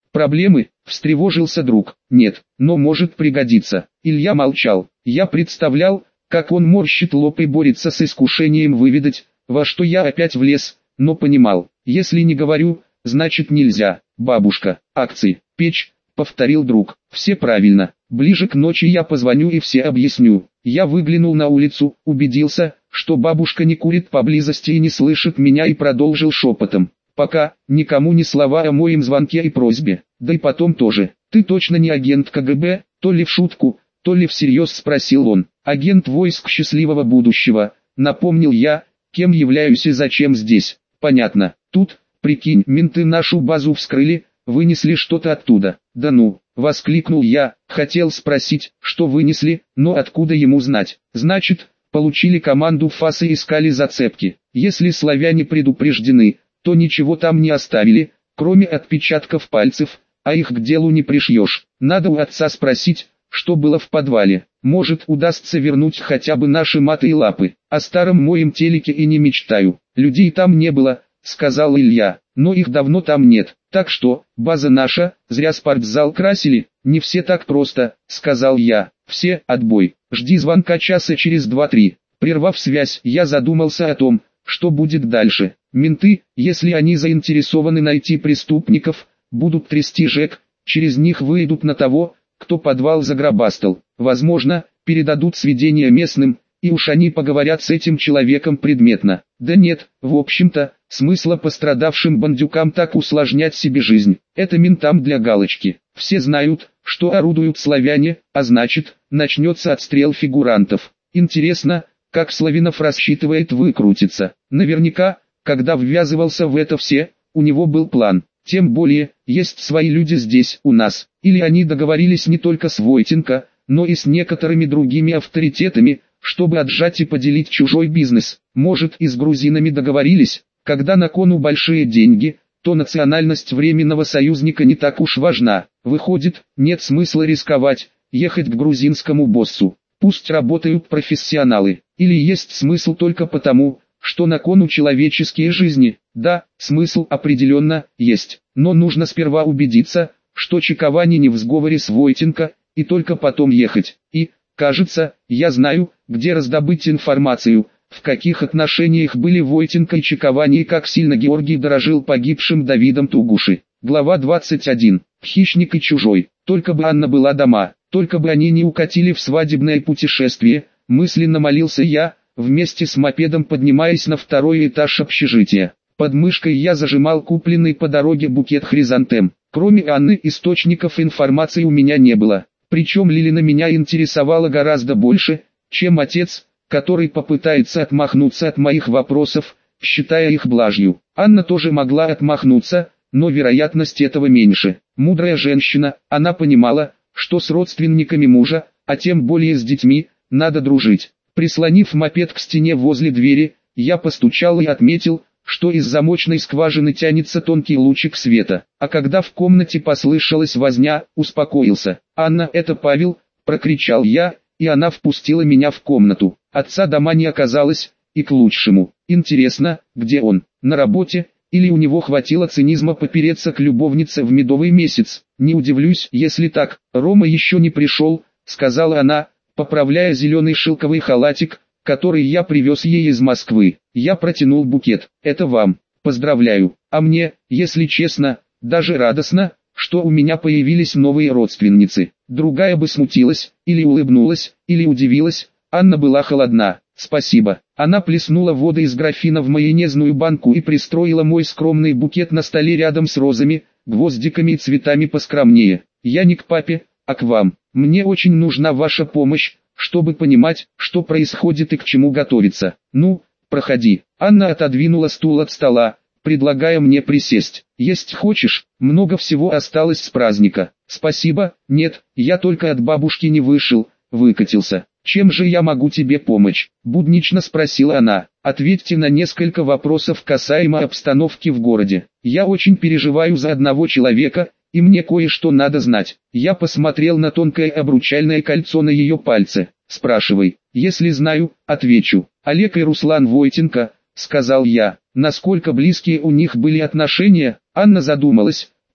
Проблемы? Встревожился друг. Нет, но может пригодиться. Илья молчал. Я представлял, как он морщит лоб и борется с искушением выведать, во что я опять влез, но понимал, если не говорю, значит нельзя. Бабушка, акции, печь, повторил друг. Все правильно. Ближе к ночи я позвоню и все объясню. Я выглянул на улицу, убедился, что бабушка не курит поблизости и не слышит меня, и продолжил шепотом. Пока, никому ни слова о моем звонке и просьбе. Да и потом тоже. Ты точно не агент КГБ? То ли в шутку, то ли всерьез, спросил он. Агент войск счастливого будущего, напомнил я, кем являюсь и зачем здесь. Понятно. Тут, прикинь, менты нашу базу вскрыли, вынесли что-то оттуда. Да ну, воскликнул я, хотел спросить, что вынесли, но откуда ему знать. Значит, получили команду ФАС и искали зацепки. Если славяне предупреждены, то ничего там не оставили, кроме отпечатков пальцев, а их к делу не пришьешь. Надо у отца спросить, что было в подвале. Может, удастся вернуть хотя бы наши маты и лапы. О старом моем телеке и не мечтаю. Людей там не было, сказал Илья, но их давно там нет. Так что, база наша, зря спортзал красили. Не все так просто, сказал я. Все, отбой. Жди звонка часа через 2-3. Прервав связь, я задумался о том, что будет дальше. Менты, если они заинтересованы найти преступников, будут трясти ЖЭК, через них выйдут на того, кто подвал загробастал. Возможно, передадут сведения местным, и уж они поговорят с этим человеком предметно. Да нет, в общем-то, смысла пострадавшим бандюкам так усложнять себе жизнь. Это ментам для галочки. Все знают, что орудуют славяне, а значит, начнется отстрел фигурантов. Интересно, как Славинов рассчитывает выкрутиться. Наверняка, когда ввязывался в это все, у него был план. Тем более, есть свои люди здесь, у нас. Или они договорились не только с Войтенко, но и с некоторыми другими авторитетами, чтобы отжать и поделить чужой бизнес. Может, и с грузинами договорились. Когда на кону большие деньги, то национальность временного союзника не так уж важна. Выходит, нет смысла рисковать, ехать к грузинскому боссу. Пусть работают профессионалы. Или есть смысл только потому, что на кону человеческие жизни. Да, смысл определенно есть. Но нужно сперва убедиться, что Чиковани не в сговоре с Войтенко, и только потом ехать. И, кажется, я знаю, где раздобыть информацию, в каких отношениях были Войтенко и Чиковани и как сильно Георгий дорожил погибшим Давидом Тугуши. Глава 21. Хищник и чужой. Только бы Анна была дома, только бы они не укатили в свадебное путешествие, мысленно молился я, вместе с мопедом поднимаясь на второй этаж общежития. Под мышкой я зажимал купленный по дороге букет хризантем. Кроме Анны, источников информации у меня не было. Причем Лилина меня интересовала гораздо больше, чем отец, который попытается отмахнуться от моих вопросов, считая их блажью. Анна тоже могла отмахнуться, но вероятность этого меньше. Мудрая женщина, она понимала, что с родственниками мужа, а тем более с детьми, надо дружить. Прислонив мопед к стене возле двери, я постучал и отметил, что из замочной скважины тянется тонкий лучик света. А когда в комнате послышалась возня, успокоился. «Анна, это Павел!» – прокричал я, и она впустила меня в комнату. Отца дома не оказалось, и к лучшему. Интересно, где он? На работе? Или у него хватило цинизма попереться к любовнице в медовый месяц? Не удивлюсь, если так. Рома еще не пришел, сказала она, поправляя зеленый шелковый халатик, который я привез ей из Москвы. Я протянул букет. Это вам. Поздравляю. А мне, если честно, даже радостно, что у меня появились новые родственницы. Другая бы смутилась, или улыбнулась, или удивилась. Анна была холодна. Спасибо. Она плеснула воды из графина в майонезную банку и пристроила мой скромный букет на столе рядом с розами, гвоздиками и цветами поскромнее. Я не к папе, а к вам. Мне очень нужна ваша помощь, чтобы понимать, что происходит и к чему готовиться. Ну, проходи. Анна отодвинула стул от стола, предлагая мне присесть. Есть хочешь? Много всего осталось с праздника. Спасибо. Нет, я только от бабушки не вышел, выкатился. Чем же я могу тебе помочь? Буднично спросила она. Ответьте на несколько вопросов касаемо обстановки в городе. Я очень переживаю за одного человека, и мне кое-что надо знать. Я посмотрел на тонкое обручальное кольцо на ее пальце. Спрашивай. Если знаю, отвечу. Олег и Руслан Войтенко, сказал я. Насколько близкие у них были отношения? Анна задумалась,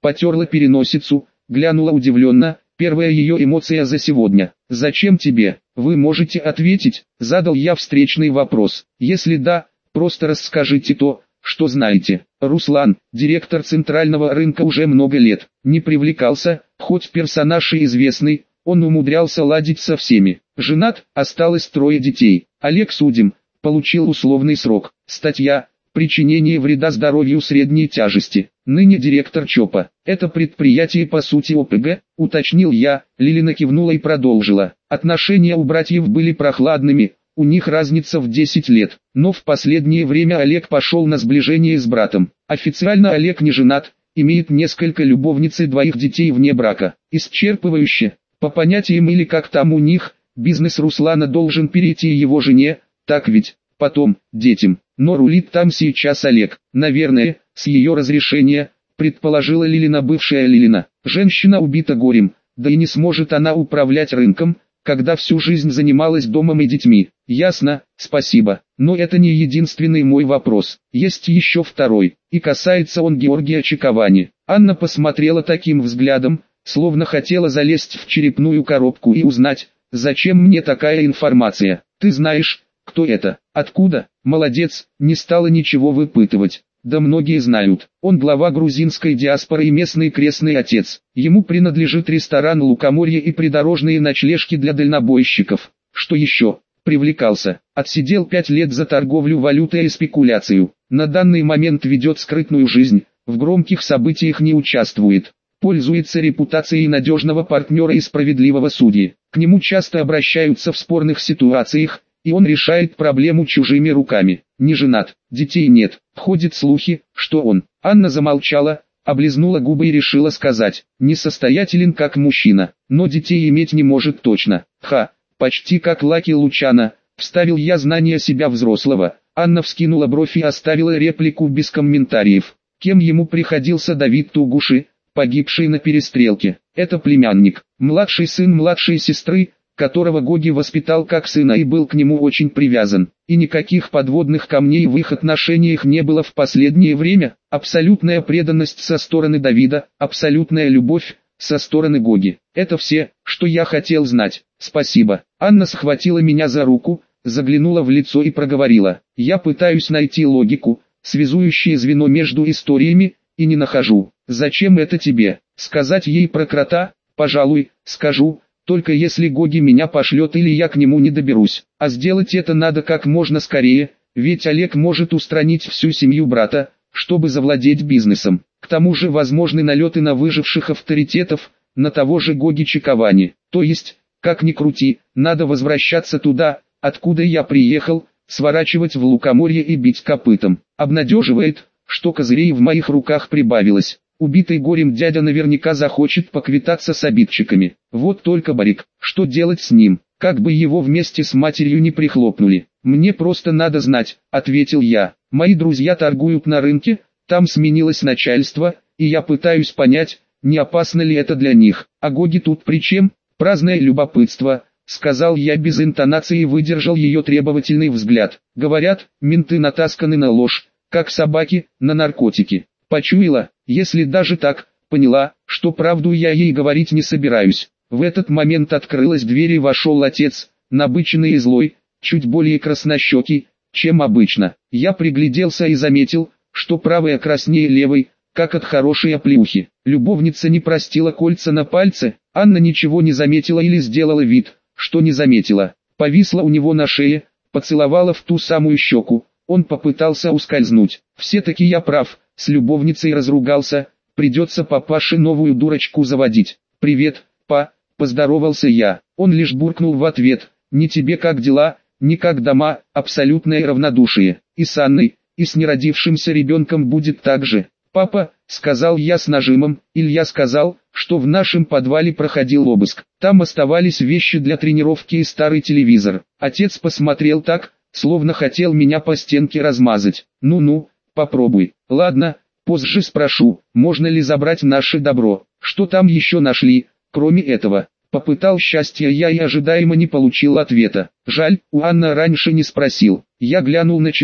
потерла переносицу, глянула удивленно, первая ее эмоция за сегодня. «Зачем тебе? Вы можете ответить?» – задал я встречный вопрос. «Если да, просто расскажите то, что знаете». Руслан, директор центрального рынка, уже много лет не привлекался, хоть персонаж и известный, он умудрялся ладить со всеми. Женат, осталось 3 детей. Олег судим, получил условный срок. Статья «Причинение вреда здоровью средней тяжести». Ныне директор ЧОПа. Это предприятие по сути ОПГ, уточнил я. Лилина кивнула и продолжила. Отношения у братьев были прохладными, у них разница в 10 лет. Но в последнее время Олег пошел на сближение с братом. Официально Олег не женат, имеет несколько любовниц и 2 детей вне брака. Исчерпывающе, по понятиям или как там у них, бизнес Руслана должен перейти его жене, так ведь, потом, детям. Но рулит там сейчас Олег, наверное, с ее разрешения, предположила Лилина, бывшая Лилина. Женщина убита горем, да и не сможет она управлять рынком, когда всю жизнь занималась домом и детьми. Ясно, спасибо. Но это не единственный мой вопрос. Есть еще второй, и касается он Георгия Чиковани. Анна посмотрела таким взглядом, словно хотела залезть в черепную коробку и узнать, зачем мне такая информация. Ты знаешь, кто это? Откуда? Молодец, не стала ничего выпытывать. Да многие знают. Он глава грузинской диаспоры и местный крестный отец. Ему принадлежит ресторан «Лукоморье» и придорожные ночлежки для дальнобойщиков. Что еще? Привлекался. Отсидел 5 лет за торговлю валютой и спекуляцию. На данный момент ведет скрытную жизнь, в громких событиях не участвует. Пользуется репутацией надежного партнера и справедливого судьи. К нему часто обращаются в спорных ситуациях, и он решает проблему чужими руками. Не женат, детей нет. Ходят слухи, что он. Анна замолчала, облизнула губы и решила сказать. Несостоятелен как мужчина, но детей иметь не может точно. Почти как Лаки Лучано, вставил я знание себя взрослого. Анна вскинула бровь и оставила реплику без комментариев. Кем ему приходился Давид Тугуши, погибший на перестрелке? Это племянник, младший сын младшей сестры, которого Гоги воспитал как сына и был к нему очень привязан. И никаких подводных камней в их отношениях не было в последнее время. Абсолютная преданность со стороны Давида, абсолютная любовь со стороны Гоги. Это все, что я хотел знать. Спасибо. Анна схватила меня за руку, заглянула в лицо и проговорила. Я пытаюсь найти логику, связующее звено между историями, и не нахожу. Зачем это тебе? Сказать ей про крота? Пожалуй, скажу. Только если Гоги меня пошлет или я к нему не доберусь. А сделать это надо как можно скорее, ведь Олег может устранить всю семью брата, чтобы завладеть бизнесом. К тому же возможны налеты на выживших авторитетов, на того же Гоги Чиковани. То есть, как ни крути, надо возвращаться туда, откуда я приехал, сворачивать в Лукоморье и бить копытом. Обнадеживает, что козырей в моих руках прибавилось. Убитый горем дядя наверняка захочет поквитаться с обидчиками. Вот только Барик, что делать с ним, как бы его вместе с матерью не прихлопнули. Мне просто надо знать, ответил я. Мои друзья торгуют на рынке, там сменилось начальство, и я пытаюсь понять, не опасно ли это для них. А Гоги тут при чем? Праздное любопытство, сказал я без интонации и выдержал ее требовательный взгляд. Говорят, менты натасканы на ложь, как собаки, на наркотики. Почуяла, если даже так, поняла, что правду я ей говорить не собираюсь. В этот момент открылась дверь и вошел отец, набыченный и злой, чуть более краснощекий, чем обычно. Я пригляделся и заметил, что правая краснее левой, как от хорошей оплеухи. Любовница не простила кольца на пальце, Анна ничего не заметила или сделала вид, что не заметила. Повисла у него на шее, поцеловала в ту самую щеку, он попытался ускользнуть. Все-таки я прав. С любовницей разругался, придется папаше новую дурочку заводить. «Привет, па», поздоровался я. Он лишь буркнул в ответ, «Не тебе как дела, не как дома», абсолютное равнодушие. И с Анной, и с неродившимся ребенком будет так же. «Папа», сказал я с нажимом, Илья сказал, что в нашем подвале проходил обыск. Там оставались вещи для тренировки и старый телевизор. Отец посмотрел так, словно хотел меня по стенке размазать. «Ну-ну, попробуй». «Ладно, позже спрошу, можно ли забрать наше добро. Что там еще нашли, кроме этого?» Попытал счастья я и ожидаемо не получил ответа. Жаль, у Анны раньше не спросил. Я глянул на часы.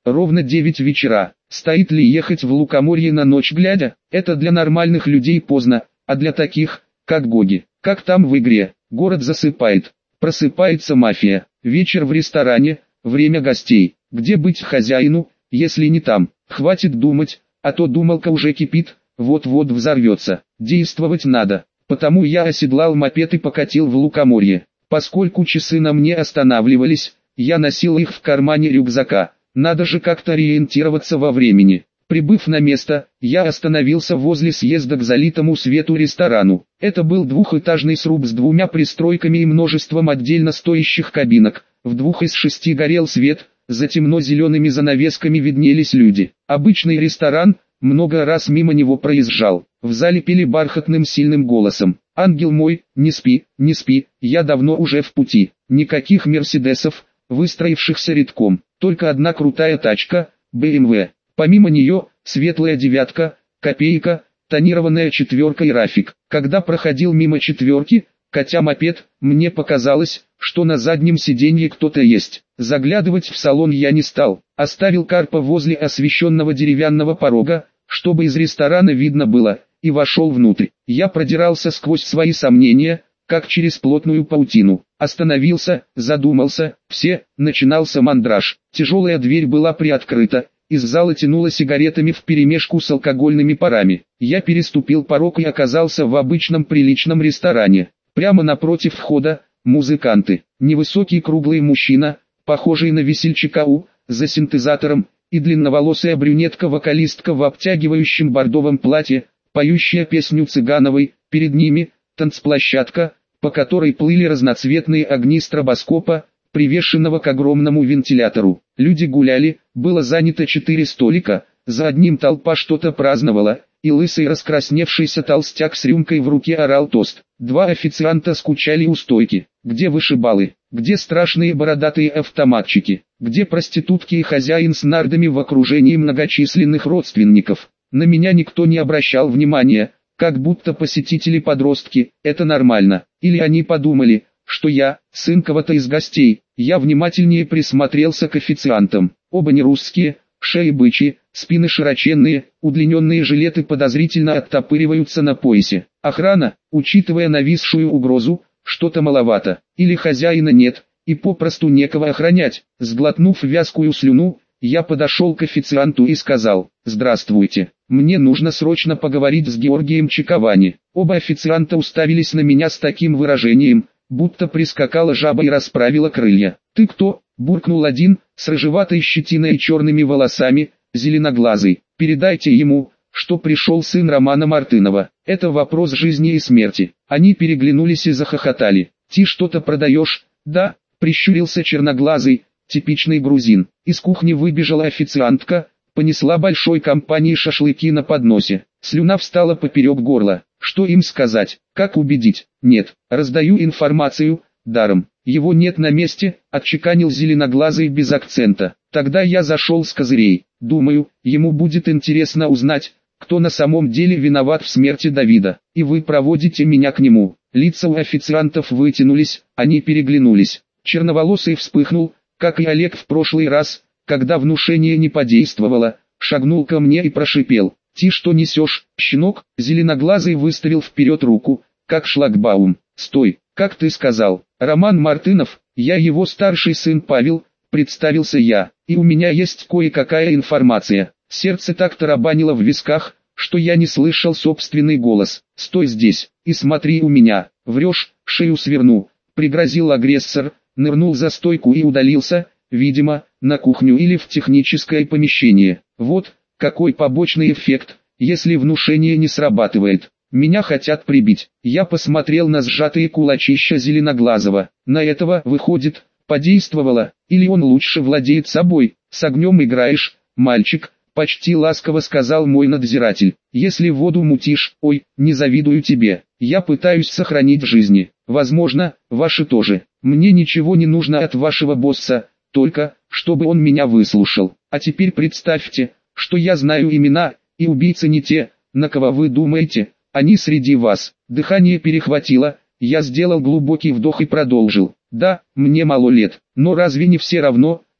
Ровно 9 вечера. Стоит ли ехать в Лукоморье на ночь глядя? Это для нормальных людей поздно, а для таких, как Гоги, как там в игре, город засыпает. Просыпается мафия. Вечер в ресторане, время гостей. Где быть хозяину, если не там? Хватит думать, а то думалка уже кипит, вот-вот взорвется. Действовать надо. Потому я оседлал мопед и покатил в Лукоморье. Поскольку часы на мне останавливались, я носил их в кармане рюкзака. Надо же как-то ориентироваться во времени. Прибыв на место, я остановился возле съезда к залитому свету ресторану. Это был двухэтажный сруб с двумя пристройками и множеством отдельно стоящих кабинок. В 2 из 6 горел свет, за темно-зелеными занавесками виднелись люди. Обычный ресторан, много раз мимо него проезжал. В зале пели бархатным сильным голосом: «Ангел мой, не спи, не спи, я давно уже в пути». Никаких мерседесов, выстроившихся рядком, только одна крутая тачка, BMW. Помимо нее, светлая девятка, копейка, тонированная четверка и Рафик. Когда проходил мимо четверки, катя мопед, мне показалось, что на заднем сиденье кто-то есть. Заглядывать в салон я не стал, оставил Карпа возле освещенного деревянного порога, чтобы из ресторана видно было, и вошел внутрь. Я продирался сквозь свои сомнения, как через плотную паутину. Остановился, задумался, начинался мандраж. Тяжелая дверь была приоткрыта, из зала тянуло сигаретами вперемешку с алкогольными парами. Я переступил порог и оказался в обычном приличном ресторане. Прямо напротив входа – музыканты. Невысокий круглый мужчина, похожий на весельчака за синтезатором, и длинноволосая брюнетка-вокалистка в обтягивающем бордовом платье, поющая песню Цыгановой. Перед ними – танцплощадка, по которой плыли разноцветные огни стробоскопа, привешенного к огромному вентилятору. Люди гуляли, было занято 4 столика, за одним толпа что-то праздновала, и лысый раскрасневшийся толстяк с рюмкой в руке орал тост. 2 официанта скучали у стойки. Где вышибалы? Где страшные бородатые автоматчики? Где проститутки и хозяин с нардами в окружении многочисленных родственников? На меня никто не обращал внимания, как будто посетители-подростки, это нормально. Или они подумали, что я, сын кого-то из гостей. Я внимательнее присмотрелся к официантам. Оба не русские, шеи бычьи, спины широченные, удлиненные жилеты подозрительно оттопыриваются на поясе. Охрана, учитывая нависшую угрозу, что-то маловато. Или хозяина нет, и попросту некого охранять. Сглотнув вязкую слюну, я подошел к официанту и сказал: «Здравствуйте, мне нужно срочно поговорить с Георгием Чиковани». Оба официанта уставились на меня с таким выражением, будто прискакала жаба и расправила крылья. «Ты кто?» – буркнул один, с рыжеватой щетиной и черными волосами, зеленоглазый. «Передайте ему, что пришел сын Романа Мартынова. Это вопрос жизни и смерти». Они переглянулись и захохотали. «Ты что-то продаешь?» «Да», – прищурился черноглазый, типичный грузин. Из кухни выбежала официантка, понесла большой компании шашлыки на подносе. Слюна встала поперек горла. Что им сказать? Как убедить? Нет, раздаю информацию, даром. Его нет на месте, отчеканил зеленоглазый без акцента. Тогда я зашел с козырей. Думаю, ему будет интересно узнать, кто на самом деле виноват в смерти Давида. И вы проводите меня к нему. Лица у официантов вытянулись, они переглянулись. Черноволосый вспыхнул, как и Олег в прошлый раз, когда внушение не подействовало, шагнул ко мне и прошипел: «Ты что несешь, щенок?» Зеленоглазый выставил вперед руку, как шлагбаум. «Стой, как ты сказал, Роман Мартынов, я его старший сын Павел», представился я, «и у меня есть кое-какая информация». Сердце так тарабанило в висках, что я не слышал собственный голос. «Стой здесь, и смотри у меня, врешь, шею сверну», пригрозил агрессор, нырнул за стойку и удалился, видимо, на кухню или в техническое помещение. Вот какой побочный эффект, если внушение не срабатывает. Меня хотят прибить. Я посмотрел на сжатые кулачища Зеленоглазого. На этого, выходит, подействовало, или он лучше владеет собой. «С огнем играешь, мальчик», почти ласково сказал мой надзиратель. «Если воду мутишь, ой, не завидую тебе. Я пытаюсь сохранить жизни. Возможно, ваши тоже. Мне ничего не нужно от вашего босса, только, чтобы он меня выслушал. А теперь представьте, что я знаю имена, и убийцы не те, на кого вы думаете, они среди вас». Дыхание перехватило, я сделал глубокий вдох и продолжил. «Да, мне мало лет, но разве не все равно,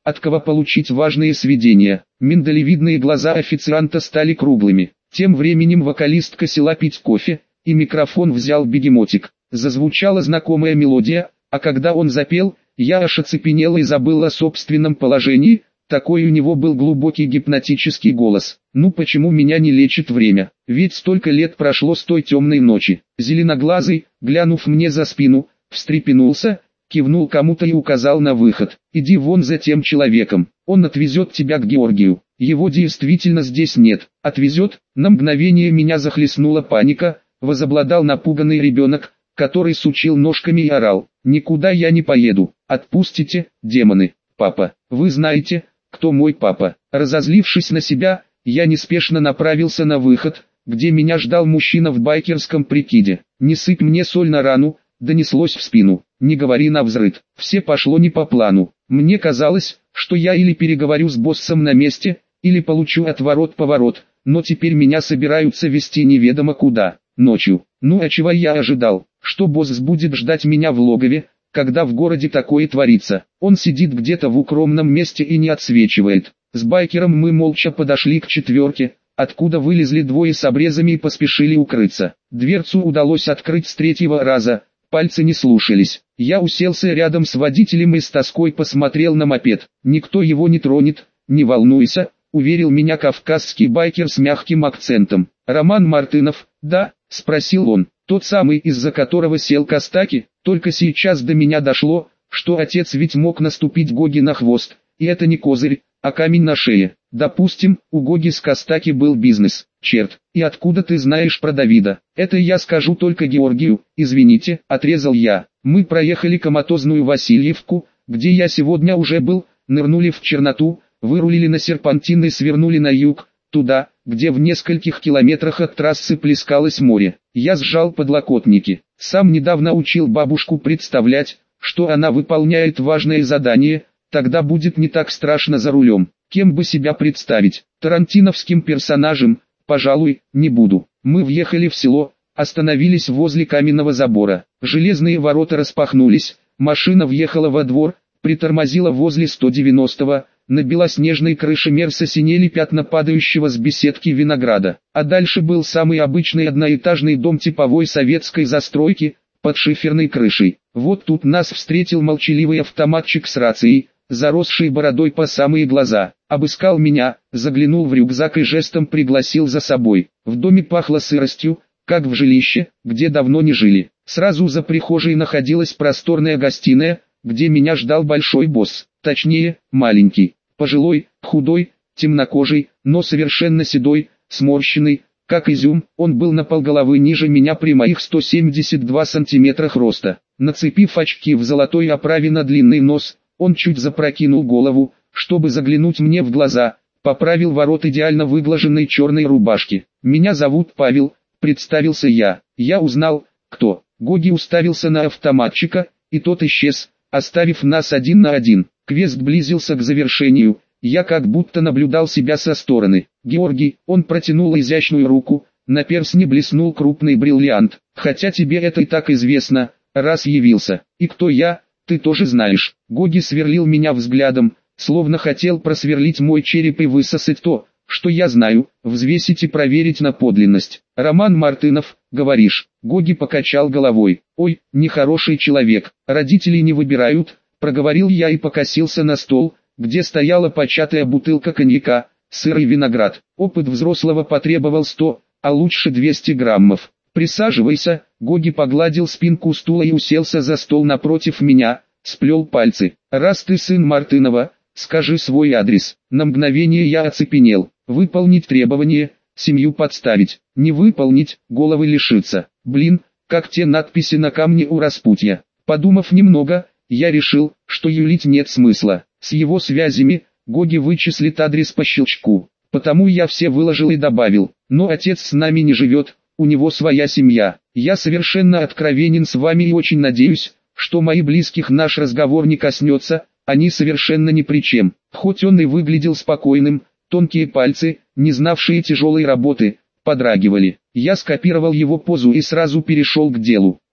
от кого получить важные сведения. Миндалевидные глаза официанта стали круглыми. Тем временем вокалистка села пить кофе, и микрофон взял бегемотик. Зазвучала знакомая мелодия, а когда он запел, я аж оцепенел и забыл о собственном положении. Такой у него был глубокий гипнотический голос. Ну почему меня не лечит время? Ведь столько лет прошло с той темной ночи. Зеленоглазый, глянув мне за спину, встрепенулся, кивнул кому-то и указал на выход. Иди вон за тем человеком, он отвезет тебя к Георгию. Его действительно здесь нет. Отвезет? На мгновение меня захлестнула паника, возобладал напуганный ребенок, который сучил ножками и орал. Никуда я не поеду. Отпустите, демоны. Папа, вы знаете, кто мой папа? Разозлившись на себя, я неспешно направился на выход, где меня ждал мужчина в байкерском прикиде. «Не сыпь мне соль на рану», донеслось в спину. «Не говори навзрыд». Все пошло не по плану. Мне казалось, что я или переговорю с боссом на месте, или получу отворот-поворот, но теперь меня собираются везти неведомо куда, ночью. Ну а чего я ожидал? Что босс будет ждать меня в логове, когда в городе такое творится? Он сидит где-то в укромном месте и не отсвечивает. С байкером мы молча подошли к четверке, откуда вылезли двое с обрезами и поспешили укрыться. Дверцу удалось открыть с третьего раза, пальцы не слушались. Я уселся рядом с водителем и с тоской посмотрел на мопед. «Никто его не тронет, не волнуйся», уверил меня кавказский байкер с мягким акцентом. «Роман Мартынов, да?» – спросил он. «Тот самый, из-за которого сел Костаки?» Только сейчас до меня дошло, что отец ведь мог наступить Гоги на хвост, и это не козырь, а камень на шее. Допустим, у Гоги с Костаки был бизнес. Черт, и откуда ты знаешь про Давида? Это я скажу только Георгию, извините, отрезал я. Мы проехали коматозную Васильевку, где я сегодня уже был, нырнули в черноту, вырулили на серпантин и свернули на юг, туда, где в нескольких километрах от трассы плескалось море. Я сжал подлокотники. Сам недавно учил бабушку представлять, что она выполняет важное задание, тогда будет не так страшно за рулем. Кем бы себя представить? Тарантиновским персонажем? Пожалуй, не буду. Мы въехали в село, остановились возле каменного забора. Железные ворота распахнулись, машина въехала во двор, притормозила возле 190-го, на белоснежной крыше Мерса синели пятна падающего с беседки винограда. А дальше был самый обычный одноэтажный дом типовой советской застройки, под шиферной крышей. Вот тут нас встретил молчаливый автоматчик с рацией, заросший бородой по самые глаза. Обыскал меня, заглянул в рюкзак и жестом пригласил за собой. В доме пахло сыростью, как в жилище, где давно не жили. Сразу за прихожей находилась просторная гостиная, где меня ждал большой босс, точнее, маленький, пожилой, худой, темнокожий, но совершенно седой, сморщенный, как изюм. Он был на полголовы ниже меня при моих 172 сантиметрах роста. Нацепив очки в золотой оправе на длинный нос, он чуть запрокинул голову, чтобы заглянуть мне в глаза, поправил ворот идеально выглаженной черной рубашки. «Меня зовут Павел», представился я. Я узнал, кто. Гоги уставился на автоматчика, и тот исчез, оставив нас один на один. Квест близился к завершению, я как будто наблюдал себя со стороны. «Георгий», он протянул изящную руку, на перстне блеснул крупный бриллиант. «Хотя тебе это и так известно, раз явился. И кто я, ты тоже знаешь». Гоги сверлил меня взглядом, словно хотел просверлить мой череп и высосать то, что я знаю, взвесить и проверить на подлинность. «Роман Мартынов, говоришь?» Гоги покачал головой. «Ой, нехороший человек, родителей не выбирают», проговорил я и покосился на стол, где стояла початая бутылка коньяка, сыр и виноград. Опыт взрослого потребовал 100, а лучше 200 граммов. «Присаживайся», Гоги погладил спинку стула и уселся за стол напротив меня, сплел пальцы. «Раз ты сын Мартынова, скажи свой адрес». На мгновение я оцепенел. Выполнить требование, семью подставить. Не выполнить, головы лишиться. Блин, как те надписи на камне у распутья. Подумав немного, я решил, что юлить нет смысла. С его связями, Гоги вычислит адрес по щелчку. Потому я все выложил и добавил. Но отец с нами не живет, у него своя семья. Я совершенно откровенен с вами и очень надеюсь, что мои близких наш разговор не коснется, они совершенно ни при чем. Хоть он и выглядел спокойным, тонкие пальцы, не знавшие тяжелой работы, подрагивали. Я скопировал его позу и сразу перешел к делу.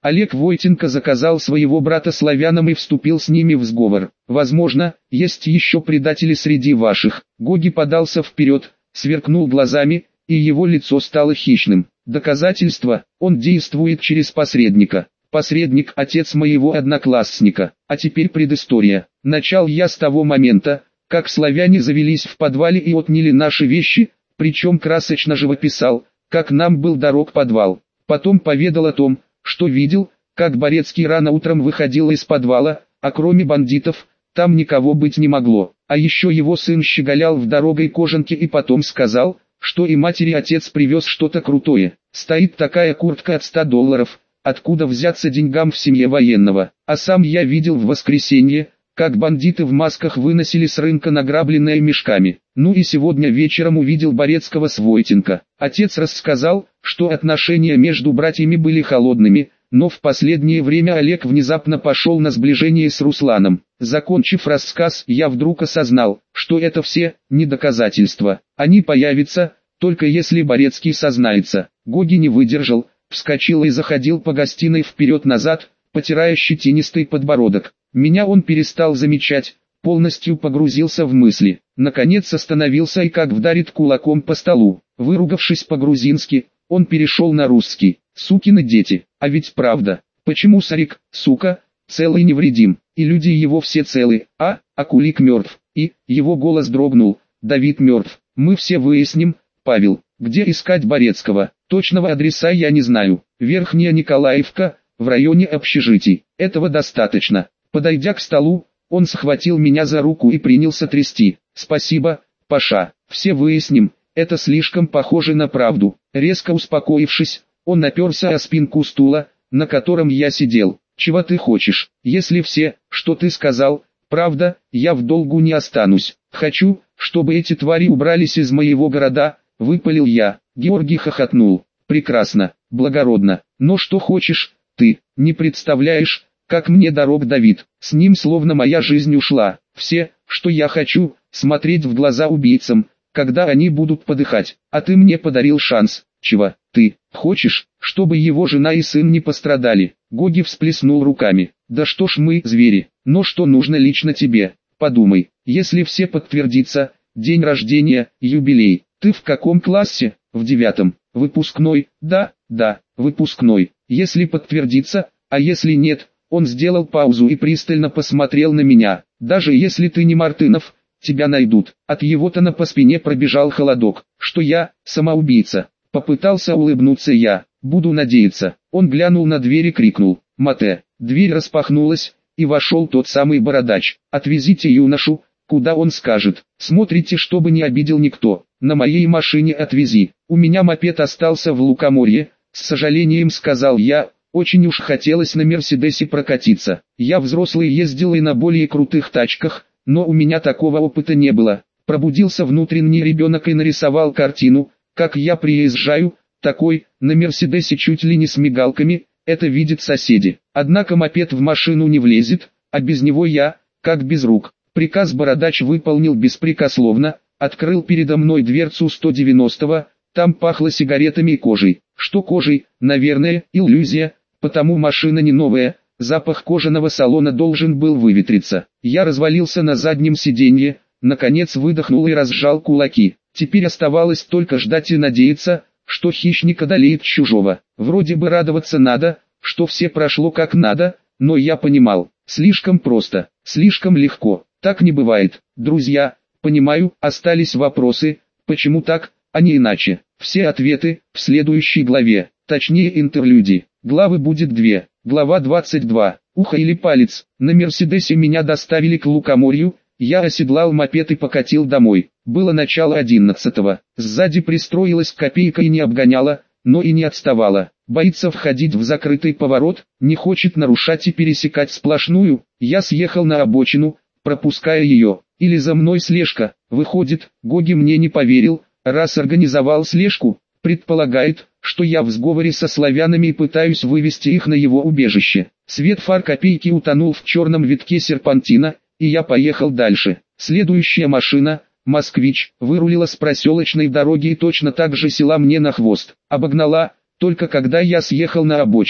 Олег Войтенко заказал своего брата славянам и вступил с ними в сговор. Возможно, есть еще предатели среди ваших. Гоги подался вперед, сверкнул глазами, и его лицо стало хищным. Доказательство: он действует через посредника. Посредник — отец моего одноклассника. А теперь предыстория. Начал я с того момента, как славяне завелись в подвале и отняли наши вещи, причем красочно живописал, как нам был дорог подвал. Потом поведал о том, что видел, как Борецкий рано утром выходил из подвала, а кроме бандитов, там никого быть не могло. А еще его сын щеголял в дорогой кожанке и потом сказал, что и матери отец привез что-то крутое. Стоит такая куртка от $100, откуда взяться деньгам в семье военного. А сам я видел в воскресенье, как бандиты в масках выносили с рынка награбленное мешками. Ну и сегодня вечером увидел Борецкого с Войтенко. Отец рассказал, что отношения между братьями были холодными, но в последнее время Олег внезапно пошел на сближение с Русланом. Закончив рассказ, я вдруг осознал, что это все не доказательства. Они появятся, только если Борецкий сознается. Гоги не выдержал, вскочил и заходил по гостиной вперед-назад, потирая щетинистый подбородок. Меня он перестал замечать, полностью погрузился в мысли. Наконец остановился и как вдарит кулаком по столу. Выругавшись по-грузински, он перешел на русский. Сукины дети, а ведь правда. Почему Сарик, сука, целый невредим, и люди его все целы, а Кулик мертв? И, его голос дрогнул, Давид мертв. Мы все выясним, Павел, где искать Борецкого. Точного адреса я не знаю. Верхняя Николаевка, в районе общежитий. Этого достаточно. Подойдя к столу, он схватил меня за руку и принялся трясти. «Спасибо, Паша, все выясним, это слишком похоже на правду». Резко успокоившись, он наперся о спинку стула, на котором я сидел. «Чего ты хочешь? Если все, что ты сказал, правда, я в долгу не останусь. Хочу, чтобы эти твари убрались из моего города», — выпалил я. Георгий хохотнул. «Прекрасно, благородно, но что хочешь, ты, не представляешь, как мне дорог Давид, с ним словно моя жизнь ушла. Все, что я хочу, смотреть в глаза убийцам, когда они будут подыхать, а ты мне подарил шанс». «Чего, ты, хочешь, чтобы его жена и сын не пострадали?» Гоги всплеснул руками. «Да что ж мы, звери, но что нужно лично тебе? Подумай, если все подтвердится, день рождения, юбилей, ты в каком классе? В 9. Выпускной? Да, выпускной. Если подтвердится, а если нет?» Он сделал паузу и пристально посмотрел на меня. «Даже если ты не Мартынов, тебя найдут». От его тона по спине пробежал холодок. «Что я, самоубийца?» Попытался улыбнуться я. «Буду надеяться». Он глянул на дверь и крикнул: «Мате!» Дверь распахнулась, и вошел тот самый бородач. «Отвезите юношу, куда он скажет. Смотрите, чтобы не обидел никто. На моей машине отвези. У меня мопед остался в Лукоморье», с сожалением сказал я. Очень уж хотелось на Мерседесе прокатиться. Я взрослый, ездил и на более крутых тачках, но у меня такого опыта не было. Пробудился внутренний ребенок и нарисовал картину, как я приезжаю, такой, на Мерседесе чуть ли не с мигалками, это видят соседи. Однако мопед в машину не влезет, а без него я, как без рук. Приказ бородач выполнил беспрекословно, открыл передо мной дверцу 190-го, там пахло сигаретами и кожей. Что кожей, наверное, иллюзия. Потому машина не новая, запах кожаного салона должен был выветриться. Я развалился на заднем сиденье, наконец выдохнул и разжал кулаки. Теперь оставалось только ждать и надеяться, что хищник одолеет чужого. Вроде бы радоваться надо, что все прошло как надо, но я понимал, слишком просто, слишком легко, так не бывает. Друзья, понимаю, остались вопросы, почему так, а не иначе. Все ответы в следующей главе, точнее интерлюдии. Главы будет 2. Глава 22. Ухо или палец. На Мерседесе меня доставили к Лукоморью, я оседлал мопед и покатил домой. Было начало 11-го. Сзади пристроилась копейка и не обгоняла, но и не отставала. Боится входить в закрытый поворот, не хочет нарушать и пересекать сплошную. Я съехал на обочину, пропуская ее. Или за мной слежка. Выходит, Гоги мне не поверил, раз организовал слежку. Предполагает, что я в сговоре со славянами и пытаюсь вывести их на его убежище. Свет фар копейки утонул в черном витке серпантина, и я поехал дальше. Следующая машина, «Москвич», вырулила с проселочной дороги и точно так же села мне на хвост. Обогнала, только когда я съехал на обочину.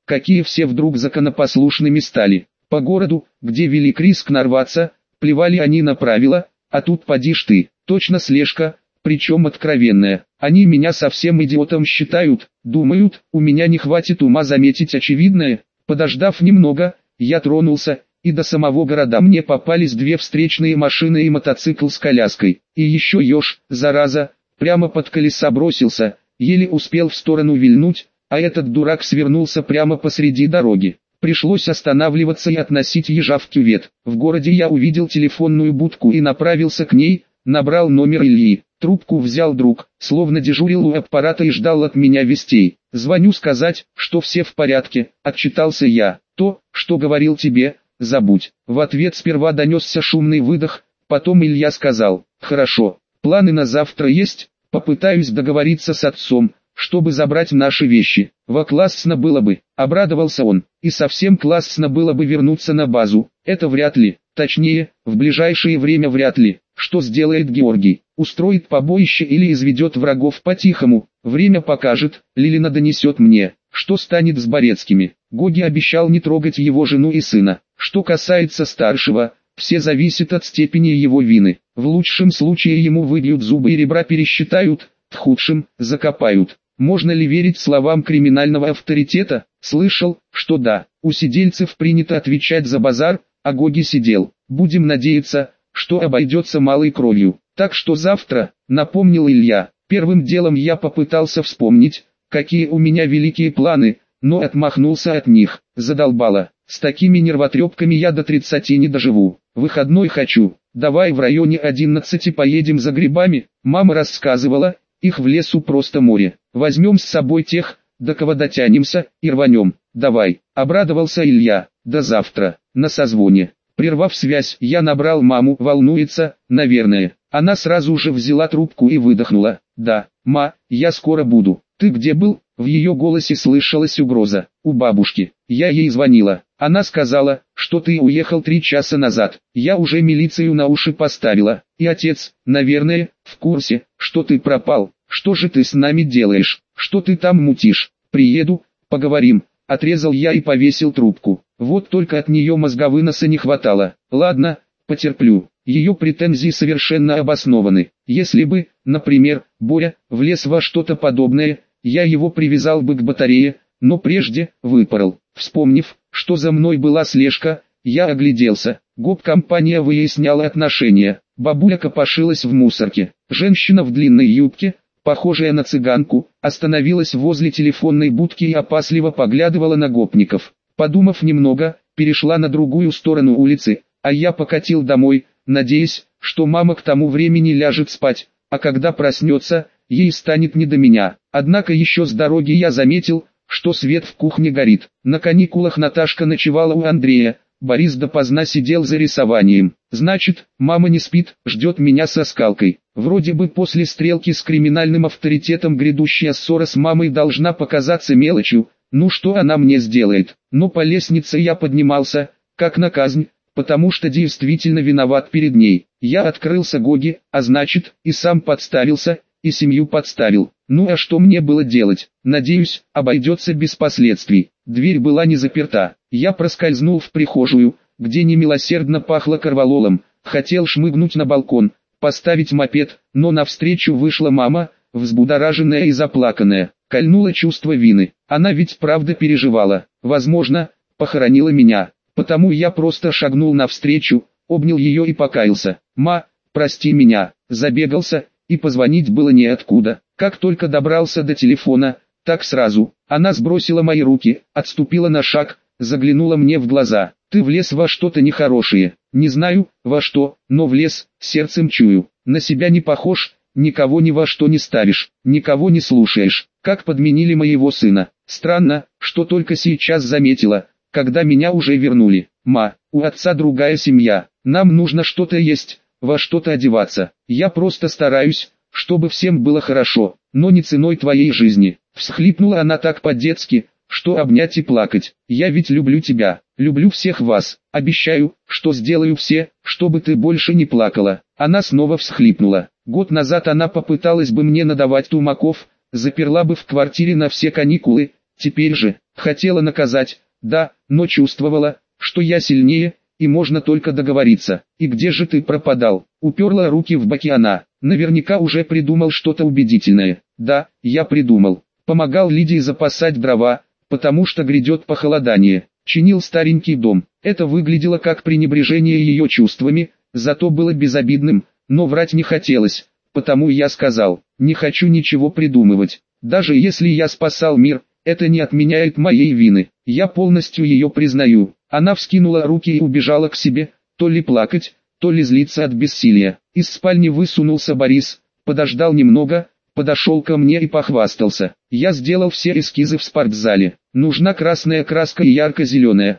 какие все вдруг законопослушными стали. По городу, где велик риск нарваться, плевали они на правила, а тут поди ж ты, точно слежка, причем откровенная. Они меня совсем идиотом считают, думают, у меня не хватит ума заметить очевидное. Подождав немного, я тронулся, и до самого города мне попались две встречные машины и мотоцикл с коляской. И еще еж, зараза, прямо под колеса бросился, еле успел в сторону вильнуть, а этот дурак свернулся прямо посреди дороги. Пришлось останавливаться и относить ежа в кювет. В городе я увидел телефонную будку и направился к ней, набрал номер Ильи. Трубку взял друг, словно дежурил у аппарата и ждал от меня вестей. «Звоню сказать, что все в порядке», — отчитался я. «То, что говорил тебе, забудь». В ответ сперва донесся шумный выдох, потом Илья сказал: «Хорошо, планы на завтра есть, попытаюсь договориться с отцом, чтобы забрать наши вещи». «Во классно было бы», — обрадовался он, «и совсем классно было бы вернуться на базу». «Это вряд ли, точнее, в ближайшее время вряд ли». «Что сделает Георгий? Устроит побоище или изведет врагов по-тихому? Время покажет. Лилина донесет мне, что станет с Борецкими». Гоги обещал не трогать его жену и сына. Что касается старшего, все зависит от степени его вины. В лучшем случае ему выбьют зубы и ребра пересчитают, в худшем – закопают. Можно ли верить словам криминального авторитета? Слышал, что да, у сидельцев принято отвечать за базар, а Гоги сидел. Будем надеяться, что обойдется малой кровью. Так что завтра, напомнил Илья, первым делом я попытался вспомнить, какие у меня великие планы, но отмахнулся от них. Задолбало. С такими нервотрепками я до 30 не доживу. Выходной хочу. Давай в районе 11 поедем за грибами. Мама рассказывала, их в лесу просто море. Возьмем с собой тех, до кого дотянемся, и рванем. Давай. Обрадовался Илья. До завтра. На созвоне. Прервав связь, я набрал маму, волнуется, наверное. Она сразу же взяла трубку и выдохнула. «Да, ма, я скоро буду. Ты где был?» В ее голосе слышалась угроза. «У бабушки. Я ей звонила. Она сказала, что ты уехал 3 часа назад. Я уже милицию на уши поставила. И отец, наверное, в курсе, что ты пропал. Что же ты с нами делаешь? Что ты там мутишь? Приеду, поговорим». Отрезал я и повесил трубку. Вот только от нее мозговыноса не хватало. Ладно, потерплю. Ее претензии совершенно обоснованы. Если бы, например, Боря влез во что-то подобное, я его привязал бы к батарее, но прежде выпорол. Вспомнив, что за мной была слежка, я огляделся. Гоп-компания выясняла отношения. Бабуля копошилась в мусорке. Женщина в длинной юбке, похожая на цыганку, остановилась возле телефонной будки и опасливо поглядывала на гопников. Подумав немного, перешла на другую сторону улицы, а я покатил домой, надеясь, что мама к тому времени ляжет спать, а когда проснется, ей станет не до меня. Однако еще с дороги я заметил, что свет в кухне горит. На каникулах Наташка ночевала у Андрея, Борис допоздна сидел за рисованием. Значит, мама не спит, ждет меня со скалкой. Вроде бы после стрелки с криминальным авторитетом грядущая ссора с мамой должна показаться мелочью. Ну что она мне сделает? Но по лестнице я поднимался, как на казнь, потому что действительно виноват перед ней. Я открылся Гоги, а значит, и сам подставился, и семью подставил. Ну а что мне было делать? Надеюсь, обойдется без последствий. Дверь была не заперта. Я проскользнул в прихожую, где немилосердно пахло корвалолом. Хотел шмыгнуть на балкон, поставить мопед, но навстречу вышла мама, взбудораженная и заплаканная. Кольнуло чувство вины. Она ведь правда переживала. Возможно, похоронила меня. Потому я просто шагнул навстречу, обнял ее и покаялся. «Ма, прости меня». Забегался, и позвонить было неоткуда. Как только добрался до телефона, так сразу. Она сбросила мои руки, отступила на шаг, заглянула мне в глаза. «Ты влез во что-то нехорошее. Не знаю, во что, но влез, сердцем чую. На себя не похож, никого ни во что не ставишь, никого не слушаешь. Как подменили моего сына. Странно, что только сейчас заметила, когда меня уже вернули. Ма, у отца другая семья. Нам нужно что-то есть, во что-то одеваться. Я просто стараюсь, чтобы всем было хорошо, но не ценой твоей жизни». Всхлипнула она так по-детски, что обнять и плакать. «Я ведь люблю тебя, люблю всех вас. Обещаю, что сделаю все, чтобы ты больше не плакала». Она снова всхлипнула. Год назад она попыталась бы мне надавать тумаков, заперла бы в квартире на все каникулы, Теперь же, хотела наказать, да, но чувствовала, что я сильнее, и можно только договориться. И где же ты пропадал? Уперла руки в боки она. Наверняка уже придумал что-то убедительное. Да, я придумал. Помогал Лидии запасать дрова, потому что грядет похолодание. Чинил старенький дом. Это выглядело как пренебрежение ее чувствами, зато было безобидным, но врать не хотелось, потому я сказал, не хочу ничего придумывать. Даже если я спасал мир, это не отменяет моей вины. Я полностью ее признаю. Она вскинула руки и убежала к себе, то ли плакать, то ли злиться от бессилия. Из спальни высунулся Борис, подождал немного, подошел ко мне и похвастался. Я сделал все эскизы в спортзале. Нужна красная краска и ярко-зеленая.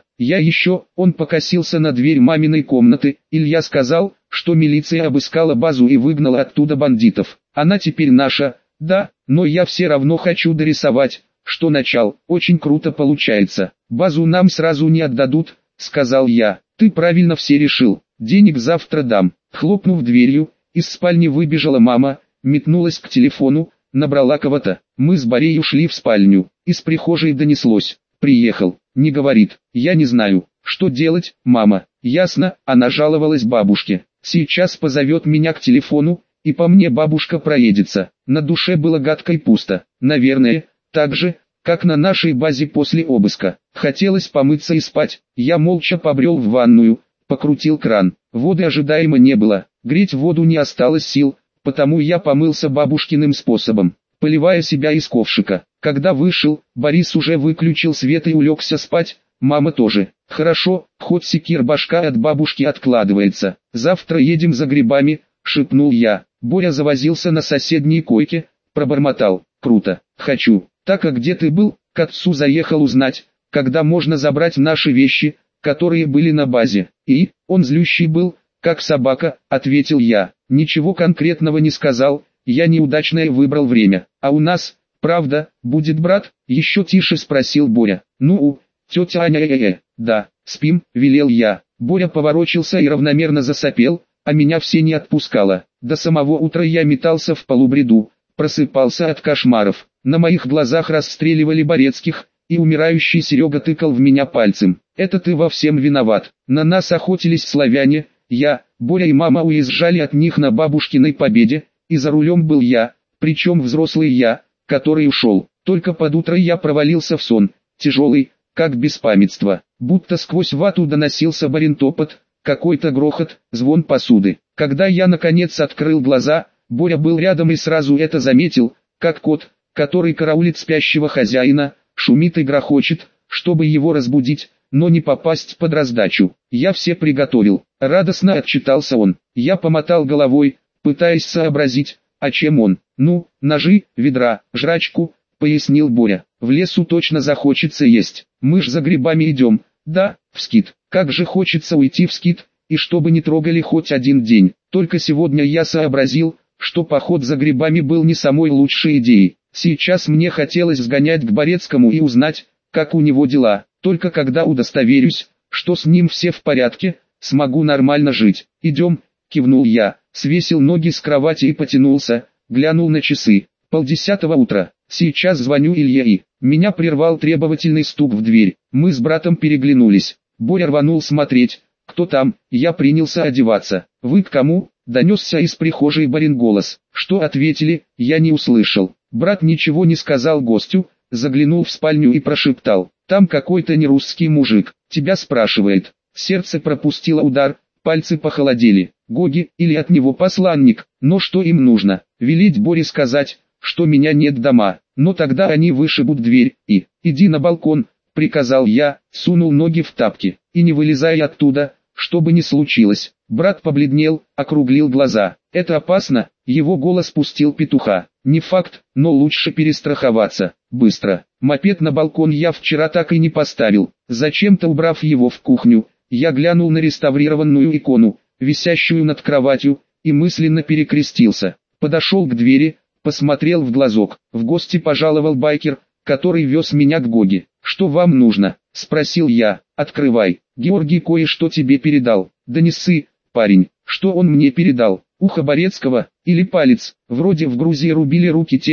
Он покосился на дверь маминой комнаты. Илья сказал, что милиция обыскала базу и выгнала оттуда бандитов. Она теперь наша, да, но я все равно хочу дорисовать, что начал. Очень круто получается. Базу нам сразу не отдадут, сказал я. Ты правильно все решил. Денег завтра дам. Хлопнув дверью, из спальни выбежала мама, метнулась к телефону, набрала кого-то. Мы с Борей ушли в спальню. Из прихожей донеслось. Приехал. Не говорит. Я не знаю, что делать, мама. Ясно, она жаловалась бабушке. Сейчас позовет меня к телефону, и по мне бабушка проедется. На душе было гадко и пусто. Наверное, так же, как на нашей базе после обыска. Хотелось помыться и спать. Я молча побрел в ванную, покрутил кран. Воды ожидаемо не было. Греть воду не осталось сил, потому я помылся бабушкиным способом, поливая себя из ковшика. Когда вышел, Борис уже выключил свет и улегся спать, мама тоже. Хорошо, хоть секир башка от бабушки откладывается. Завтра едем за грибами, шепнул я. Боря завозился на соседней койке, пробормотал. Круто, хочу. Так, а где ты был? К отцу заехал узнать, когда можно забрать наши вещи, которые были на базе. И, он злющий был, как собака, ответил я. Ничего конкретного не сказал, я неудачное выбрал время. А у нас, правда, будет брат? Еще тише спросил Боря. Ну, тетя Аня, да, спим, велел я. Боря поворочился и равномерно засопел, а меня все не отпускало. До самого утра я метался в полубреду, просыпался от кошмаров. На моих глазах расстреливали Борецких, и умирающий Серега тыкал в меня пальцем. Это ты во всем виноват. На нас охотились славяне, я, Боря и мама уезжали от них на бабушкиной победе, и за рулем был я, причем взрослый я, который ушел. Только под утро я провалился в сон, тяжелый, как беспамятство, будто сквозь вату доносился барин-топот, какой-то грохот, звон посуды. Когда я наконец открыл глаза, Боря был рядом и сразу это заметил, как кот, который караулит спящего хозяина, шумит и грохочет, чтобы его разбудить, но не попасть под раздачу. Я все приготовил. Радостно отчитался он. Я помотал головой, пытаясь сообразить, о чем он. Ну, ножи, ведра, жрачку, пояснил Боря. В лесу точно захочется есть. Мы ж за грибами идем. Да, в скит. Как же хочется уйти в скит, и чтобы не трогали хоть один день. Только сегодня я сообразил, что поход за грибами был не самой лучшей идеей. Сейчас мне хотелось сгонять к Борецкому и узнать, как у него дела. Только когда удостоверюсь, что с ним все в порядке, смогу нормально жить. Идем, кивнул я, свесил ноги с кровати и потянулся, глянул на часы. 9:30 утра. Сейчас звоню Илье и... Меня прервал требовательный стук в дверь. Мы с братом переглянулись. Боря рванул смотреть, кто там, я принялся одеваться. Вы к кому? Донесся из прихожей барин голос. Что ответили, я не услышал. Брат ничего не сказал гостю, заглянул в спальню и прошептал. Там какой-то нерусский мужик, тебя спрашивает. Сердце пропустило удар, пальцы похолодели. Гоги, или от него посланник, но что им нужно? Велеть Боре сказать, что меня нет дома, но тогда они вышибут дверь, и, иди на балкон, приказал я, сунул ноги в тапки, и не вылезай оттуда, что бы ни случилось. Брат побледнел, округлил глаза. Это опасно, его голос пустил петуха. Не факт, но лучше перестраховаться. Быстро. Мопед на балкон я вчера так и не поставил. Зачем-то убрав его в кухню, я глянул на реставрированную икону, висящую над кроватью, и мысленно перекрестился. Подошел к двери, посмотрел в глазок. В гости пожаловал байкер, который вез меня к Гоге. «Что вам нужно?» – спросил я. «Открывай. Георгий кое-что тебе передал». «Да не ссы, парень. Что он мне передал? Ухо Борецкого, или палец?» Вроде в Грузии рубили руки тем,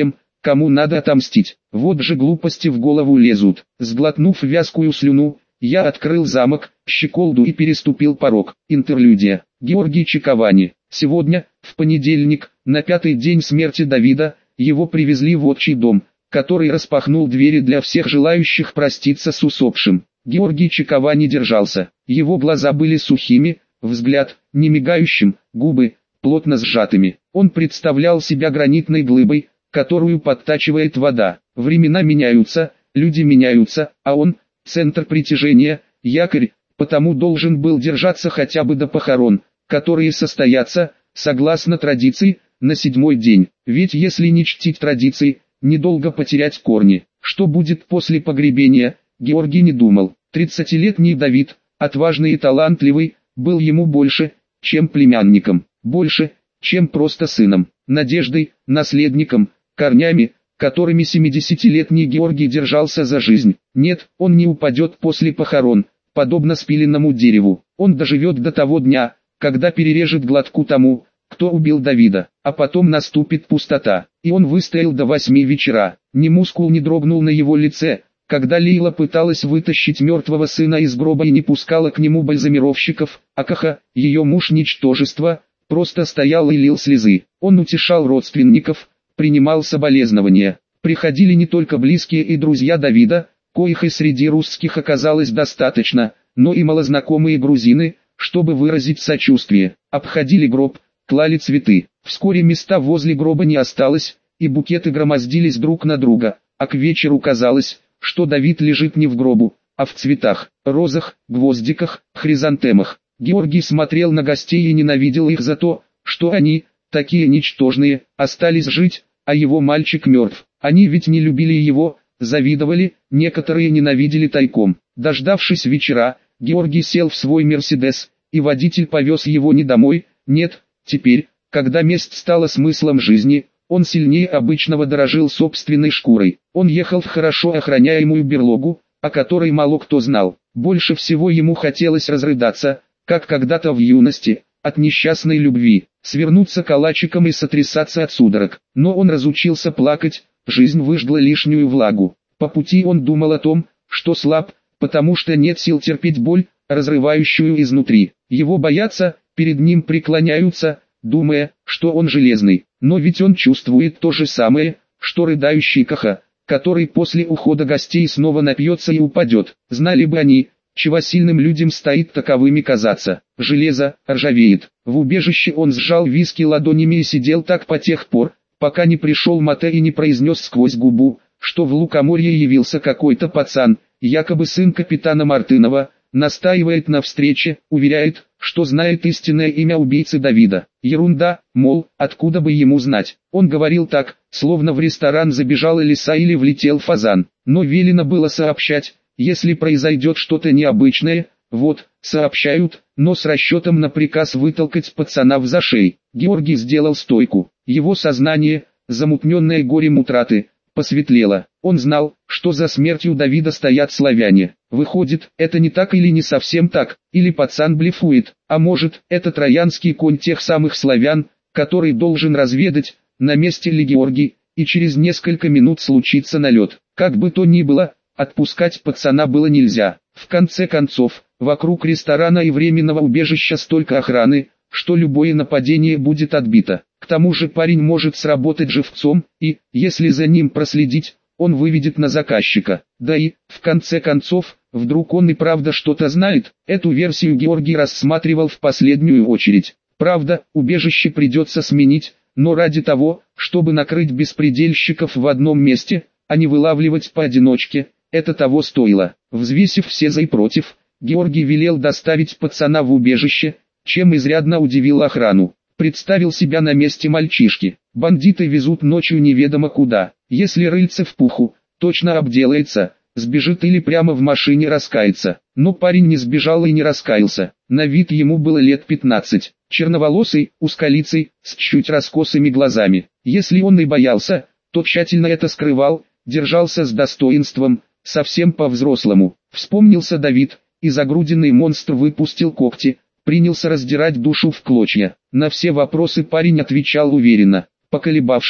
кому надо отомстить. Вот же глупости в голову лезут. Сглотнув вязкую слюну, я открыл замок, щеколду и переступил порог. Интерлюдия. Георгий Чиковани. Сегодня, в понедельник, на 5-й день смерти Давида, его привезли в отчий дом, который распахнул двери для всех желающих проститься с усопшим. Георгий Чиковани держался. Его глаза были сухими, взгляд не мигающим, губы плотно сжатыми. Он представлял себя гранитной глыбой, которую подтачивает вода. Времена меняются, люди меняются, а он – центр притяжения, якорь, потому должен был держаться хотя бы до похорон, которые состоятся, согласно традиции, на 7-й день. Ведь если не чтить традиции, недолго потерять корни. Что будет после погребения, Георгий не думал. 30-летний Давид, отважный и талантливый, был ему больше, чем племянником, больше, чем просто сыном, надеждой, наследником, корнями, которыми 70-летний Георгий держался за жизнь. Нет, он не упадет после похорон, подобно спиленному дереву. Он доживет до того дня, когда перережет глотку тому, кто убил Давида, а потом наступит пустота. И он выстоял до 8 вечера. Ни мускул не дрогнул на его лице, когда Лейла пыталась вытащить мертвого сына из гроба и не пускала к нему бальзамировщиков, а Каха, ее муж ничтожество, просто стоял и лил слезы. Он утешал родственников, принимал соболезнования. Приходили не только близкие и друзья Давида, коих и среди русских оказалось достаточно, но и малознакомые грузины, чтобы выразить сочувствие. Обходили гроб, клали цветы. Вскоре места возле гроба не осталось, и букеты громоздились друг на друга, а к вечеру казалось, что Давид лежит не в гробу, а в цветах, розах, гвоздиках, хризантемах. Георгий смотрел на гостей и ненавидел их за то, что они, такие ничтожные, остались жить, а его мальчик мертв. Они ведь не любили его, завидовали, некоторые ненавидели тайком. Дождавшись вечера, Георгий сел в свой «Мерседес», и водитель повез его не домой, нет, теперь, когда месть стала смыслом жизни, он сильнее обычного дорожил собственной шкурой. Он ехал в хорошо охраняемую берлогу, о которой мало кто знал. Больше всего ему хотелось разрыдаться, как когда-то в юности, от несчастной любви, свернуться калачиком и сотрясаться от судорог. Но он разучился плакать, жизнь выжгла лишнюю влагу. По пути он думал о том, что слаб, потому что нет сил терпеть боль, разрывающую изнутри. Его боятся, перед ним преклоняются, думая, что он железный. Но ведь он чувствует то же самое, что рыдающий Каха, который после ухода гостей снова напьется и упадет. Знали бы они, чего сильным людям стоит таковыми казаться. Железо ржавеет. В убежище он сжал виски ладонями и сидел так по тех пор, пока не пришел Мате и не произнес сквозь губу, что в Лукоморье явился какой-то пацан, якобы сын капитана Мартынова, настаивает на встрече, уверяет, что знает истинное имя убийцы Давида. Ерунда, мол, откуда бы ему знать. Он говорил так, словно в ресторан забежала лиса или влетел фазан. Но велено было сообщать, если произойдет что-то необычное. Вот, сообщают, но с расчетом на приказ вытолкать пацана в зашей. Георгий сделал стойку. Его сознание, замутненное горем утраты, посветлело. Он знал, что за смертью Давида стоят славяне. Выходит, это не так или не совсем так, или пацан блефует, а может, это троянский конь тех самых славян, который должен разведать, на месте ли Георгий, и через несколько минут случится налет. Как бы то ни было, отпускать пацана было нельзя. В конце концов, вокруг ресторана и временного убежища столько охраны, что любое нападение будет отбито. К тому же парень может сработать живцом, и, если за ним проследить, он выведет на заказчика. Да и, в конце концов, вдруг он и правда что-то знает. Эту версию Георгий рассматривал в последнюю очередь. Правда, убежище придется сменить, но ради того, чтобы накрыть беспредельщиков в одном месте, а не вылавливать поодиночке, это того стоило. Взвесив все за и против, Георгий велел доставить пацана в убежище, чем изрядно удивил охрану. Представил себя на месте мальчишки. Бандиты везут ночью неведомо куда. Если рыльце в пуху, точно обделается, сбежит или прямо в машине раскается. Но парень не сбежал и не раскаялся. На вид ему было лет 15. Черноволосый, узколицый, с чуть раскосыми глазами. Если он и боялся, то тщательно это скрывал, держался с достоинством, совсем по-взрослому. Вспомнился Давид, и загруденный монстр выпустил когти, принялся раздирать душу в клочья. На все вопросы парень отвечал уверенно. Поколебавшись,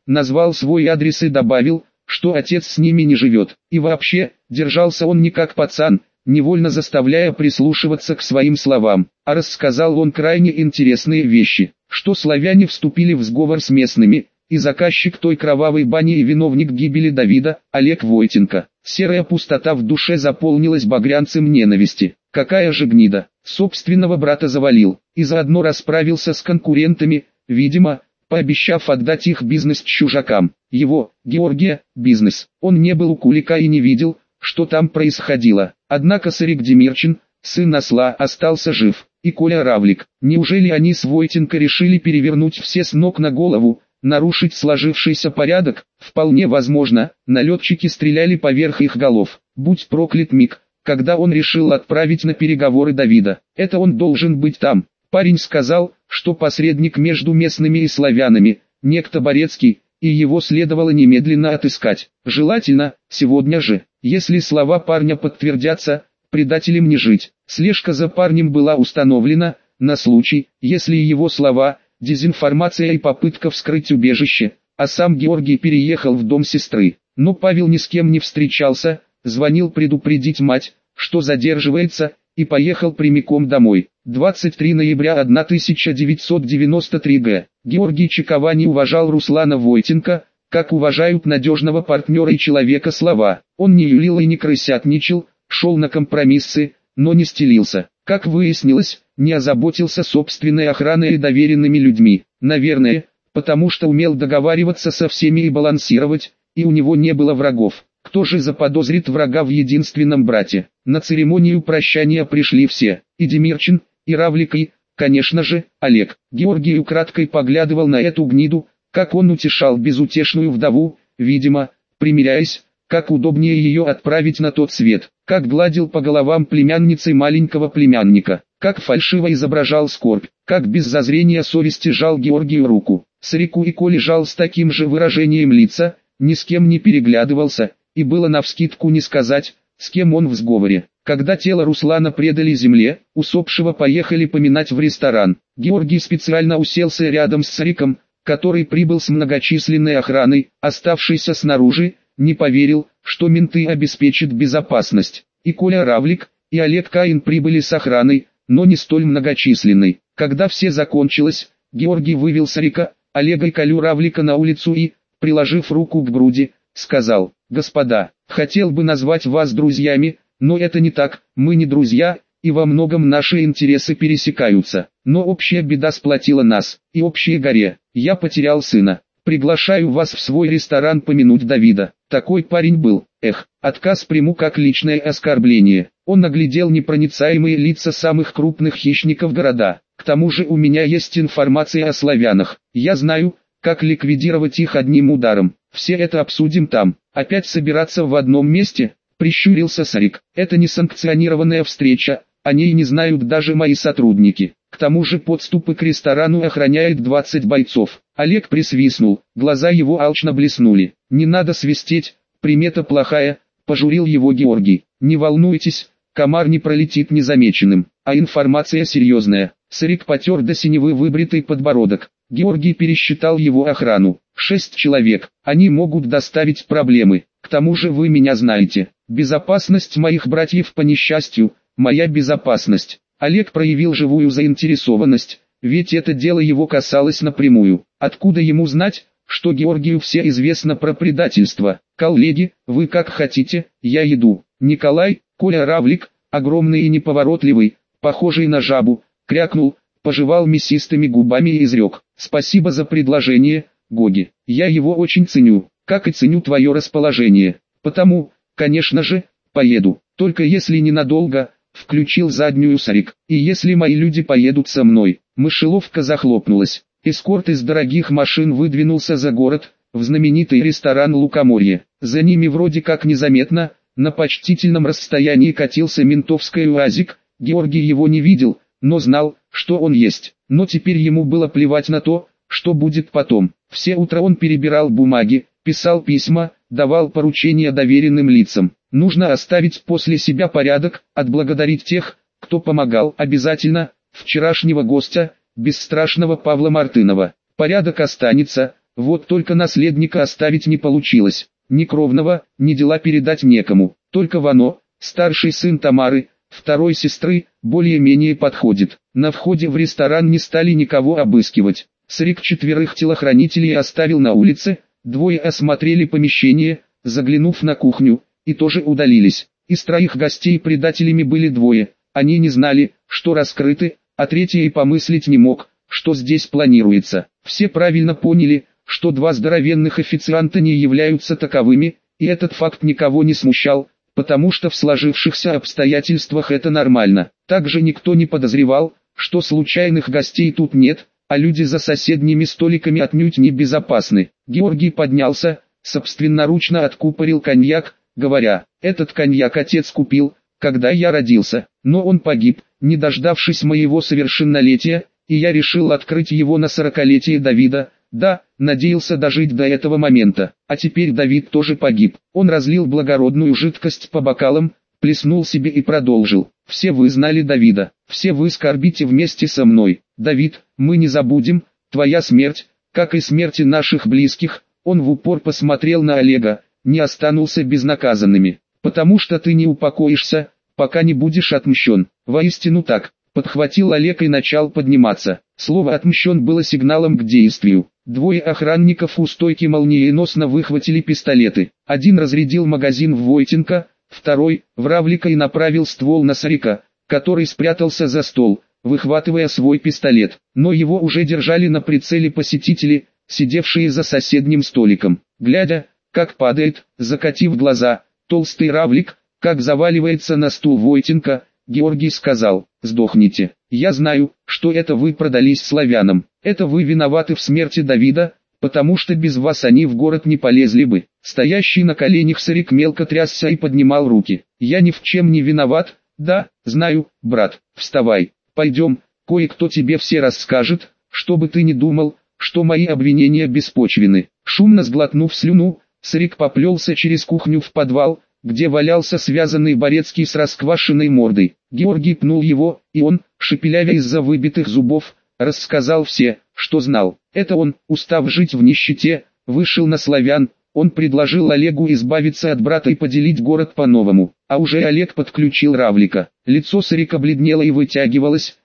назвал свой адрес и добавил, что отец с ними не живет. И вообще, держался он не как пацан, невольно заставляя прислушиваться к своим словам. А рассказал он крайне интересные вещи, что славяне вступили в сговор с местными, и заказчик той кровавой бани и виновник гибели Давида, Олег Войтенко. Серая пустота в душе заполнилась багрянцем ненависти. Какая же гнида, собственного брата завалил, и заодно расправился с конкурентами, видимо, пообещав отдать их бизнес чужакам. Его, Георгия, бизнес. Он не был у Кулика и не видел, что там происходило. Однако Сарик Демирчин, сын осла, остался жив, и Коля Равлик. Неужели они с Войтенко решили перевернуть все с ног на голову, нарушить сложившийся порядок? Вполне возможно, налетчики стреляли поверх их голов. Будь проклят миг, когда он решил отправить на переговоры Давида. Это он должен быть там. Парень сказал, что посредник между местными и славянами, некто Борецкий, и его следовало немедленно отыскать. Желательно, сегодня же. Если слова парня подтвердятся, предателям не жить. Слежка за парнем была установлена, на случай, если его слова, дезинформация и попытка вскрыть убежище, а сам Георгий переехал в дом сестры. Но Павел ни с кем не встречался, звонил предупредить мать, что задерживается, и поехал прямиком домой. 23 ноября 1993 г. Георгий Чековани уважал Руслана Войтенко, как уважают надежного партнера и человека слова. Он не юлил и не крысятничал, шел на компромиссы, но не стелился. Как выяснилось, не озаботился собственной охраной и доверенными людьми. Наверное, потому что умел договариваться со всеми и балансировать, и у него не было врагов. Кто же заподозрит врага в единственном брате? На церемонию прощания пришли все, и Демирчин, и Равлик, и, конечно же, Олег. Георгий украдкой поглядывал на эту гниду, как он утешал безутешную вдову, видимо, примиряясь, как удобнее ее отправить на тот свет, как гладил по головам племянницы маленького племянника, как фальшиво изображал скорбь, как без зазрения совести жал Георгию руку. Сарику и Коле жал с таким же выражением лица, ни с кем не переглядывался, и было навскидку не сказать, с кем он в сговоре. Когда тело Руслана предали земле, усопшего поехали поминать в ресторан. Георгий специально уселся рядом с Сариком, который прибыл с многочисленной охраной, оставшийся снаружи, не поверил, что менты обеспечат безопасность. И Коля Равлик, и Олег Каин прибыли с охраной, но не столь многочисленной. Когда все закончилось, Георгий вывел Сарика, Олега и Колю Равлика на улицу и, приложив руку к груди, сказал: «Господа, хотел бы назвать вас друзьями, но это не так, мы не друзья, и во многом наши интересы пересекаются, но общая беда сплотила нас, и общее горе. Я потерял сына, приглашаю вас в свой ресторан помянуть Давида». Такой парень был, отказ приму как личное оскорбление. Он оглядел непроницаемые лица самых крупных хищников города. К тому же у меня есть информация о славянах, я знаю, как ликвидировать их одним ударом. Все это обсудим там. Опять собираться в одном месте? Прищурился Сарик. Это несанкционированная встреча, о ней не знают даже мои сотрудники. К тому же подступы к ресторану охраняет 20 бойцов. Олег присвистнул, глаза его алчно блеснули. Не надо свистеть, примета плохая, пожурил его Георгий. Не волнуйтесь, комар не пролетит незамеченным, а информация серьезная. Сарик потер до синевы выбритый подбородок. Георгий пересчитал его охрану. 6 человек, они могут доставить проблемы. К тому же вы меня знаете. Безопасность моих братьев по несчастью, моя безопасность. Олег проявил живую заинтересованность, ведь это дело его касалось напрямую. Откуда ему знать, что Георгию все известно про предательство? Коллеги, вы как хотите, я иду. Николай, Коля Равлик, огромный и неповоротливый, похожий на жабу, крякнул, пожевал мясистыми губами и изрек: «Спасибо за предложение, Гоги, я его очень ценю, как и ценю твое расположение. Потому, конечно же, поеду, только если ненадолго», включил заднюю Сарик. «И если мои люди поедут со мной». Мышеловка захлопнулась. Эскорт из дорогих машин выдвинулся за город, в знаменитый ресторан «Лукоморье». За ними вроде как незаметно, на почтительном расстоянии катился ментовский УАЗик. Георгий его не видел, но знал, что он есть. Но теперь ему было плевать на то, что будет потом. Все утро он перебирал бумаги, писал письма, давал поручения доверенным лицам. Нужно оставить после себя порядок, отблагодарить тех, кто помогал обязательно, вчерашнего гостя, бесстрашного Павла Мартынова. Порядок останется, Вот только наследника оставить не получилось. Ни кровного, ни дела передать некому. Только Вано, старший сын Тамары, второй сестры, более-менее подходит. На входе в ресторан не стали никого обыскивать. Сарик 4 телохранителей оставил на улице, 2 осмотрели помещение, заглянув на кухню, и тоже удалились. Из 3 гостей предателями были 2, они не знали, что раскрыты, а 3 и помыслить не мог, что здесь планируется. Все правильно поняли, что 2 здоровенных официанта не являются таковыми, и этот факт никого не смущал, потому что в сложившихся обстоятельствах это нормально. Также никто не подозревал, что случайных гостей тут нет, а люди за соседними столиками отнюдь не безопасны. Георгий поднялся, собственноручно откупорил коньяк, говоря: «Этот коньяк отец купил, когда я родился, но он погиб, не дождавшись моего совершеннолетия, и я решил открыть его на 40-летие Давида. Да, надеялся дожить до этого момента, а теперь Давид тоже погиб». Он разлил благородную жидкость по бокалам, плеснул себе и продолжил: «Все вы знали Давида, все вы скорбите вместе со мной. Давид, мы не забудем, твоя смерть, как и смерти наших близких». Он в упор посмотрел на Олега: «не останутся безнаказанными, потому что ты не упокоишься, пока не будешь отмщен». «Воистину так», — подхватил Олег и начал подниматься. Слово «отмщен» было сигналом к действию. 2 охранников у стойки молниеносно выхватили пистолеты. Один разрядил магазин в Войтенко, второй — в Равлика и направил ствол на Сарика, который спрятался за стол, выхватывая свой пистолет. Но его уже держали на прицеле посетители, сидевшие за соседним столиком. Глядя, как падает, закатив глаза, толстый Равлик, как заваливается на стул Войтенко, Георгий сказал: «Сдохните. Я знаю, что это вы продались славянам. Это вы виноваты в смерти Давида, потому что без вас они в город не полезли бы». Стоящий на коленях Сарик мелко трясся и поднимал руки. «Я ни в чем не виноват». «Да, знаю, брат. Вставай, пойдем, кое-кто тебе все расскажет, чтобы ты не думал, что мои обвинения беспочвены». Шумно сглотнув слюну, Сарик поплелся через кухню в подвал, где валялся связанный Борецкий с расквашенной мордой. Георгий пнул его, и он, шепелявя из-за выбитых зубов, рассказал все, что знал. Это он, устав жить в нищете, вышел на славян. Он предложил Олегу избавиться от брата и поделить город по-новому. А уже Олег подключил Равлика. Лицо Сарика бледнело и вытягивалось.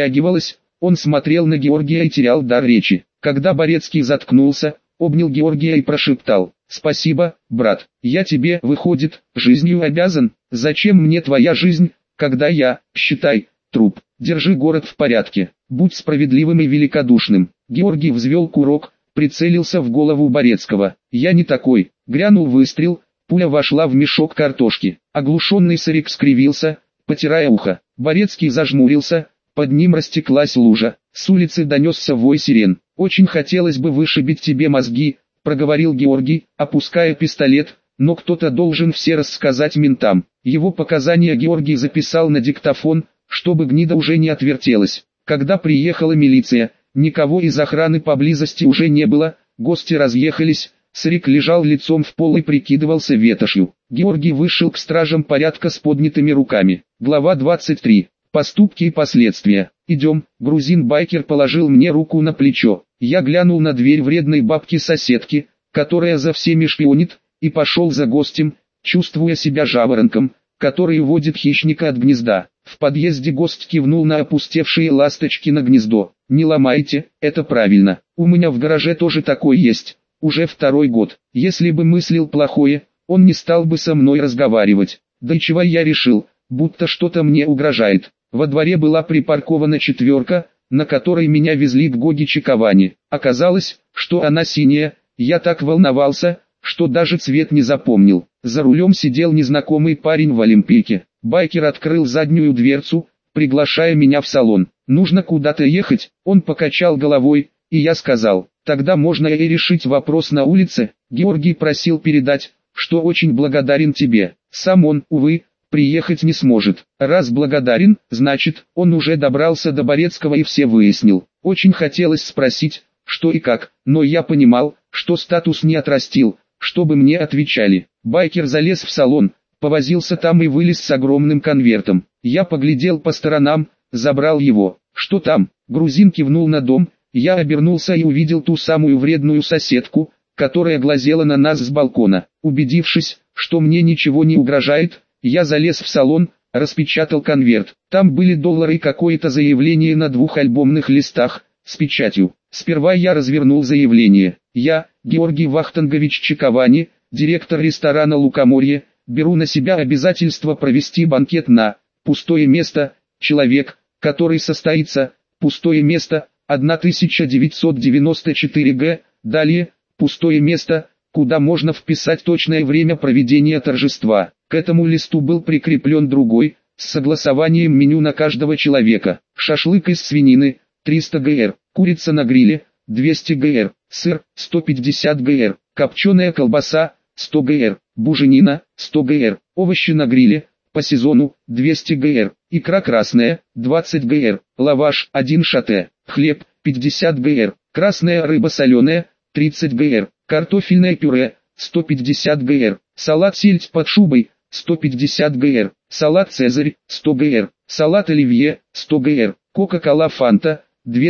Он смотрел на Георгия и терял дар речи. Когда Борецкий заткнулся, обнял Георгия и прошептал: «Спасибо, брат. Я тебе, выходит, жизнью обязан. Зачем мне твоя жизнь, когда я, считай, труп? Держи город в порядке. Будь справедливым и великодушным». Георгий взвел курок, прицелился в голову Борецкого. «Я не такой». Грянул выстрел, пуля вошла в мешок картошки. Оглушенный Сарик скривился, потирая ухо. Борецкий зажмурился, под ним растеклась лужа. С улицы донесся вой сирен. «Очень хотелось бы вышибить тебе мозги», — проговорил Георгий, опуская пистолет, «но кто-то должен все рассказать ментам». Его показания Георгий записал на диктофон, чтобы гнида уже не отвертелась. Когда приехала милиция, никого из охраны поблизости уже не было, гости разъехались, Сарик лежал лицом в пол и прикидывался ветошью. Георгий вышел к стражам порядка с поднятыми руками. Глава 23. Поступки и последствия. «Идем», грузин-байкер положил мне руку на плечо. Я глянул на дверь вредной бабки-соседки, которая за всеми шпионит, и пошел за гостем, чувствуя себя жаворонком, который уводит хищника от гнезда. В подъезде гость кивнул на опустевшие ласточки на гнездо. «Не ломайте, это правильно. У меня в гараже тоже такой есть. Уже 2-й год. Если бы мыслил плохое, он не стал бы со мной разговаривать. Да и чего я решил, будто что-то мне угрожает». Во дворе была припаркована 4, на которой меня везли к Гоги-Чиковане. Оказалось, что она синяя. Я так волновался, что даже цвет не запомнил. За рулем сидел незнакомый парень в олимпийке. Байкер открыл заднюю дверцу, приглашая меня в салон. «Нужно куда-то ехать», он покачал головой, и я сказал: «Тогда можно и решить вопрос на улице». Георгий просил передать, что очень благодарен тебе. Сам он, увы, приехать не сможет. Раз благодарен, значит, он уже добрался до Борецкого и все выяснил. Очень хотелось спросить, что и как, но я понимал, что статус не отрастил, чтобы мне отвечали. Байкер залез в салон, повозился там и вылез с огромным конвертом. Я поглядел по сторонам, забрал его. «Что там?» Грузин кивнул на дом, Я обернулся и увидел ту самую вредную соседку, которая глазела на нас с балкона. Убедившись, что мне ничего не угрожает, я залез в салон, распечатал конверт. Там были доллары и какое-то заявление на 2 альбомных листах, с печатью. Сперва я развернул заявление. Я, Георгий Вахтангович Чиковани, директор ресторана «Лукоморье», беру на себя обязательство провести банкет на пустое место, человек, который состоится, пустое место, 1994 г, далее, пустое место, куда можно вписать точное время проведения торжества. К этому листу был прикреплен другой, с согласованием меню на каждого человека. Шашлык из свинины, 300 гр, курица на гриле, 200 гр, сыр, 150 гр, копченая колбаса, 100 гр, буженина, 100 гр, овощи на гриле, по сезону, 200 гр, икра красная, 20 гр, лаваш, 1 шатэ, хлеб, 50 гр, красная рыба соленая, 30 гр, картофельное пюре, 150 гр, салат сельдь под шубой, 150 гр, салат цезарь, 100 гр, салат оливье, 100 гр, кока-кола фанта,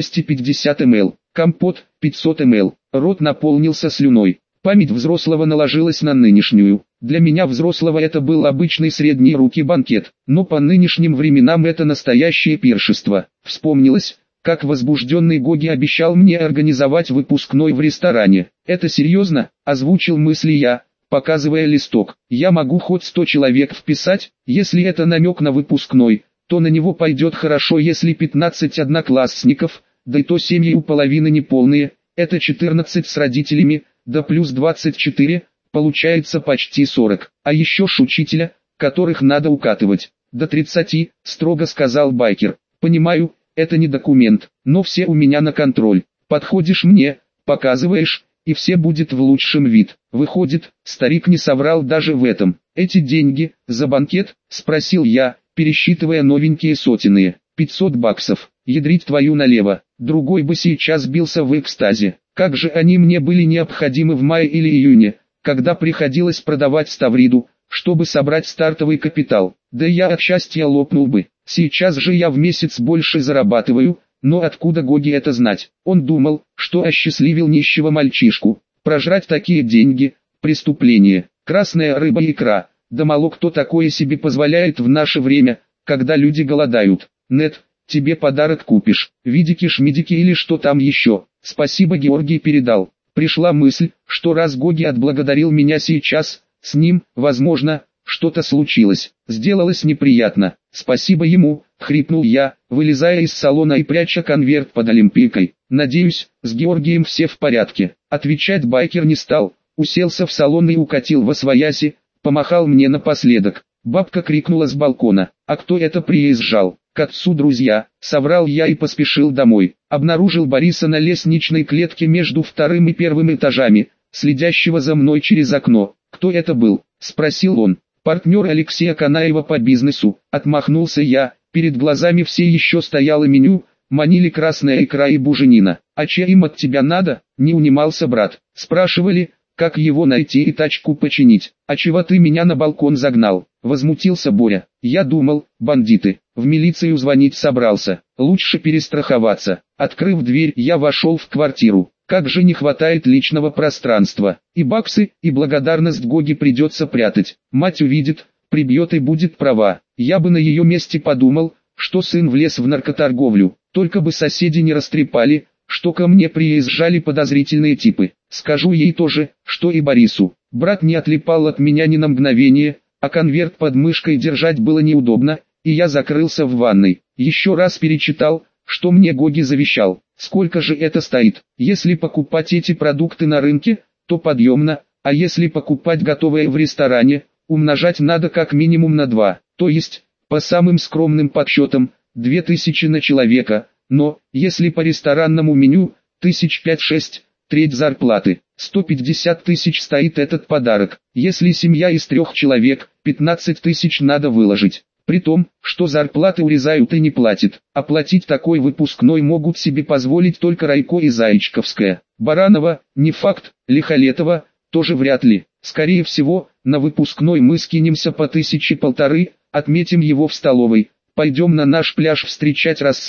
250 мл, компот, 500 мл. Рот наполнился слюной. Память взрослого наложилась на нынешнюю. Для меня взрослого это был обычный средней руки банкет, но по нынешним временам это настоящее пиршество. Вспомнилось, как возбужденный Гоги обещал мне организовать выпускной в ресторане. «Это серьезно?» – озвучил мысли я, показывая листок. «Я могу хоть 100 человек вписать, если это намек на выпускной, то на него пойдет хорошо, если 15 одноклассников, да и то семьи у половины неполные, это 14 с родителями, да плюс 24, получается почти 40, а еще ж учителя, которых надо укатывать, до 30, строго сказал байкер. Понимаю, это не документ, но все у меня на контроль. Подходишь мне, показываешь, и все будет в лучшем вид. Выходит, старик не соврал даже в этом. Эти деньги, за банкет, спросил я, пересчитывая новенькие сотенные. 500 баксов, ядрить твою налево. Другой бы сейчас бился в экстазе. Как же они мне были необходимы в мае или июне, когда приходилось продавать Ставриду, чтобы собрать стартовый капитал. Да я от счастья лопнул бы. Сейчас же я в месяц больше зарабатываю, но откуда Гоги это знать? Он думал, что осчастливил нищего мальчишку. Прожрать такие деньги – преступление. Красная рыба и икра. Да мало кто такое себе позволяет в наше время, когда люди голодают. Нет, тебе подарок купишь. Видики-шмидики или что там еще. Спасибо, Георгий передал. Пришла мысль, что раз Гоги отблагодарил меня сейчас, с ним, возможно, что-то случилось. Сделалось неприятно. Спасибо ему, хрипнул я, вылезая из салона и пряча конверт под олимпийкой. Надеюсь, с Георгием все в порядке. Отвечать байкер не стал, уселся в салон и укатил восвояси, помахал мне напоследок. Бабка крикнула с балкона: «А кто это приезжал?» «К отцу друзья», — соврал я и поспешил домой. Обнаружил Бориса на лестничной клетке между вторым и первым этажами, следящего за мной через окно. «Кто это был?» — спросил он. «Партнер Алексея Канаева по бизнесу», — отмахнулся я. Перед глазами все еще стояло меню, манили красная икра и буженина. «А че им от тебя надо?» — не унимался брат. Спрашивали, как его найти и тачку починить. «А чего ты меня на балкон загнал?» — возмутился Боря. «Я думал, бандиты. В милицию звонить собрался. Лучше перестраховаться». Открыв дверь, я вошел в квартиру. Как же не хватает личного пространства. И баксы, и благодарность Гоги придется прятать. Мать увидит, прибьет и будет права. Я бы на ее месте подумал, что сын влез в наркоторговлю. Только бы соседи не растрепали, что ко мне приезжали подозрительные типы. Скажу ей тоже, что и Борису. Брат не отлипал от меня ни на мгновение, а конверт под мышкой держать было неудобно, и я закрылся в ванной. Еще раз перечитал, что мне Гоги завещал. Сколько же это стоит? Если покупать эти продукты на рынке, то подъемно, а если покупать готовые в ресторане, умножать надо как минимум на 2, то есть, по самым скромным подсчетам, 2000 на человека, но, если по ресторанному меню, 1005-6, треть зарплаты, 150 тысяч стоит этот подарок. Если семья из 3 человек, 15 тысяч надо выложить. При том, что зарплаты урезают и не платят. Оплатить такой выпускной могут себе позволить только Райко и Заячковская. Баранова, не факт, Лихолетова, тоже вряд ли. Скорее всего, на выпускной мы скинемся по 1000-1500, отметим его в столовой, пойдем на наш пляж встречать рассвет,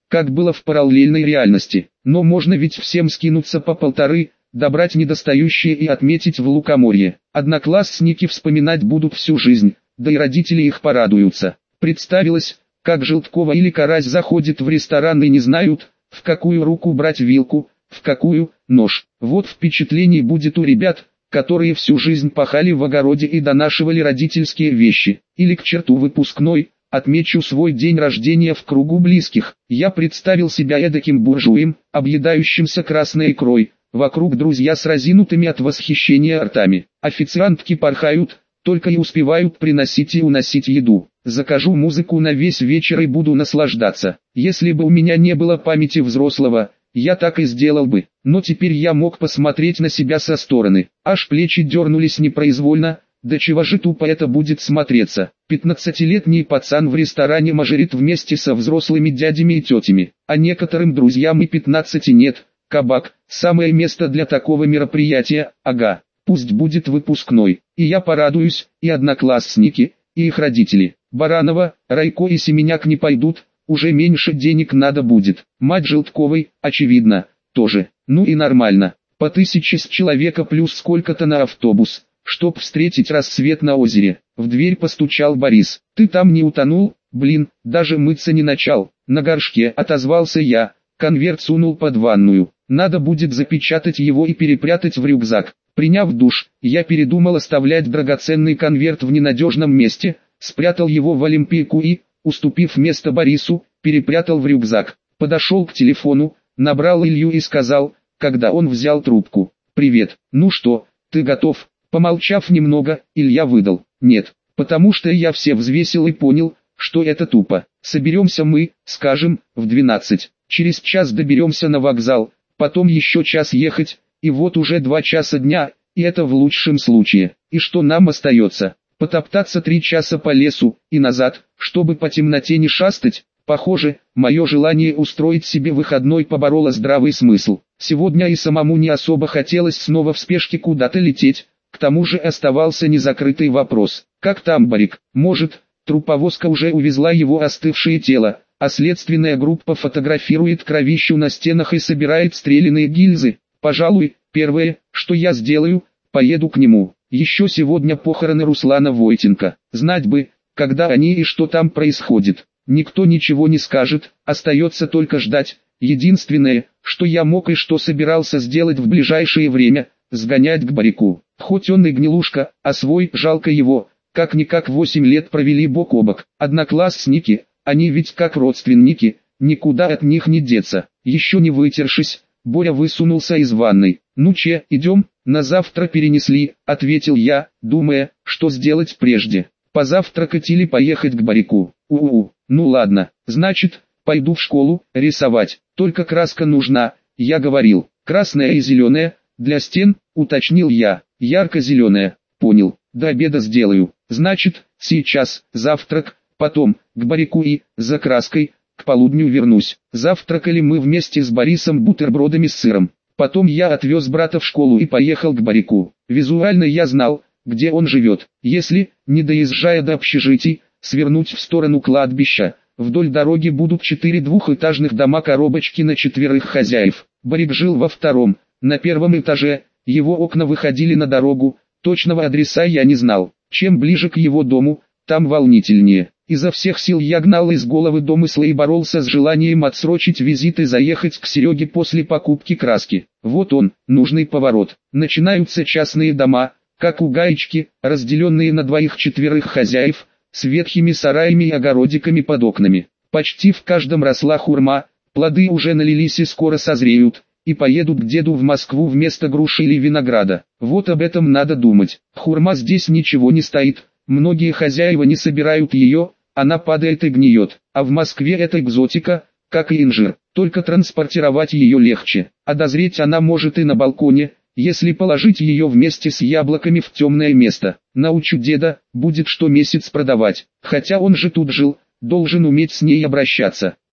как было в параллельной реальности. Но можно ведь всем скинуться по 1,5, добрать недостающие и отметить в лукоморье. Одноклассники вспоминать будут всю жизнь, да и родители их порадуются. Представилось, как Желткова или Карась заходит в ресторан и не знают, в какую руку брать вилку, в какую – нож. Вот впечатлений будет у ребят, которые всю жизнь пахали в огороде и донашивали родительские вещи. Или к черту выпускной, отмечу свой день рождения в кругу близких. Я представил себя эдаким буржуем, объедающимся красной икрой. Вокруг друзья с разинутыми от восхищения ртами. Официантки порхают, только и успевают приносить и уносить еду. Закажу музыку на весь вечер и буду наслаждаться. Если бы у меня не было памяти взрослого, я так и сделал бы. Но теперь я мог посмотреть на себя со стороны. Аж плечи дернулись непроизвольно. Да чего же тупо это будет смотреться. 15-летний пацан в ресторане мажорит вместе со взрослыми дядями и тетями. А некоторым друзьям и 15 нет. Кабак – самое место для такого мероприятия, ага. Пусть будет выпускной. И я порадуюсь, и одноклассники, и их родители. Баранова, Райко и Семеняк не пойдут, уже меньше денег надо будет. Мать Желтковой, очевидно, тоже. Ну и нормально. По 1000 с человека плюс сколько-то на автобус, чтоб встретить рассвет на озере. В дверь постучал Борис. «Ты там не утонул? Блин, даже мыться не начал». «На горшке», отозвался я. Конверт сунул под ванную. Надо будет запечатать его и перепрятать в рюкзак. Приняв душ, я передумал оставлять драгоценный конверт в ненадежном месте, спрятал его в олимпийку и, уступив место Борису, перепрятал в рюкзак. Подошел к телефону, набрал Илью и сказал, когда он взял трубку: «Привет, ну что, ты готов?» Помолчав немного, Илья выдал: «Нет, потому что я все взвесил и понял, что это тупо. Соберемся мы, скажем, в 12. Через час доберемся на вокзал, потом еще час ехать, и вот уже 2 часа дня, и это в лучшем случае. И что нам остается? Потоптаться 3 часа по лесу, и назад, чтобы по темноте не шастать?» Похоже, мое желание устроить себе выходной побороло здравый смысл. Сегодня и самому не особо хотелось снова в спешке куда-то лететь, к тому же оставался незакрытый вопрос: как там Борик? Может, труповозка уже увезла его остывшее тело, а следственная группа фотографирует кровищу на стенах и собирает стреляные гильзы? Пожалуй, первое, что я сделаю, поеду к нему. Еще сегодня похороны Руслана Войтенко. Знать бы, когда они и что там происходит. Никто ничего не скажет, остается только ждать. Единственное, что я мог и что собирался сделать в ближайшее время, сгонять к Борику. Хоть он и гнилушка, а свой, жалко его, как-никак 8 лет провели бок о бок. Одноклассники, они ведь как родственники, никуда от них не деться. Еще не вытершись, Боря высунулся из ванной. «Ну че, идем?» «На завтра перенесли», — ответил я, думая, что сделать прежде. Позавтракать или поехать к Борику. Ну ладно, значит, пойду в школу, рисовать. Только краска нужна, я говорил. Красная и зеленая, для стен, уточнил я. Ярко-зеленая, понял, до обеда сделаю. Значит, сейчас, завтрак, потом, к Борику и, за краской, к полудню вернусь. Завтракали мы вместе с Борисом бутербродами с сыром. Потом я отвез брата в школу и поехал к Борику. Визуально я знал, где он живет. Если, не доезжая до общежитий, свернуть в сторону кладбища, вдоль дороги будут 4 двухэтажных дома-коробочки на 4 хозяев. Борик жил во 2-м, на 1-м этаже, его окна выходили на дорогу, точного адреса я не знал. Чем ближе к его дому, там волнительнее. Изо всех сил я гнал из головы домыслы и боролся с желанием отсрочить визит и заехать к Сереге после покупки краски. Вот он, нужный поворот. Начинаются частные дома, как у Гаечки, разделенные на 2-4 хозяев, с ветхими сараями и огородиками под окнами. Почти в каждом росла хурма, плоды уже налились и скоро созреют, и поедут к деду в Москву вместо груши или винограда. Вот об этом надо думать. Хурма здесь ничего не стоит, многие хозяева не собирают ее, она падает и гниет. А в Москве это экзотика, как и инжир, только транспортировать ее легче. А дозреть она может и на балконе, если положить ее вместе с яблоками в темное место. Научу деда, будет что месяц продавать. Хотя он же тут жил, должен уметь с ней обращаться.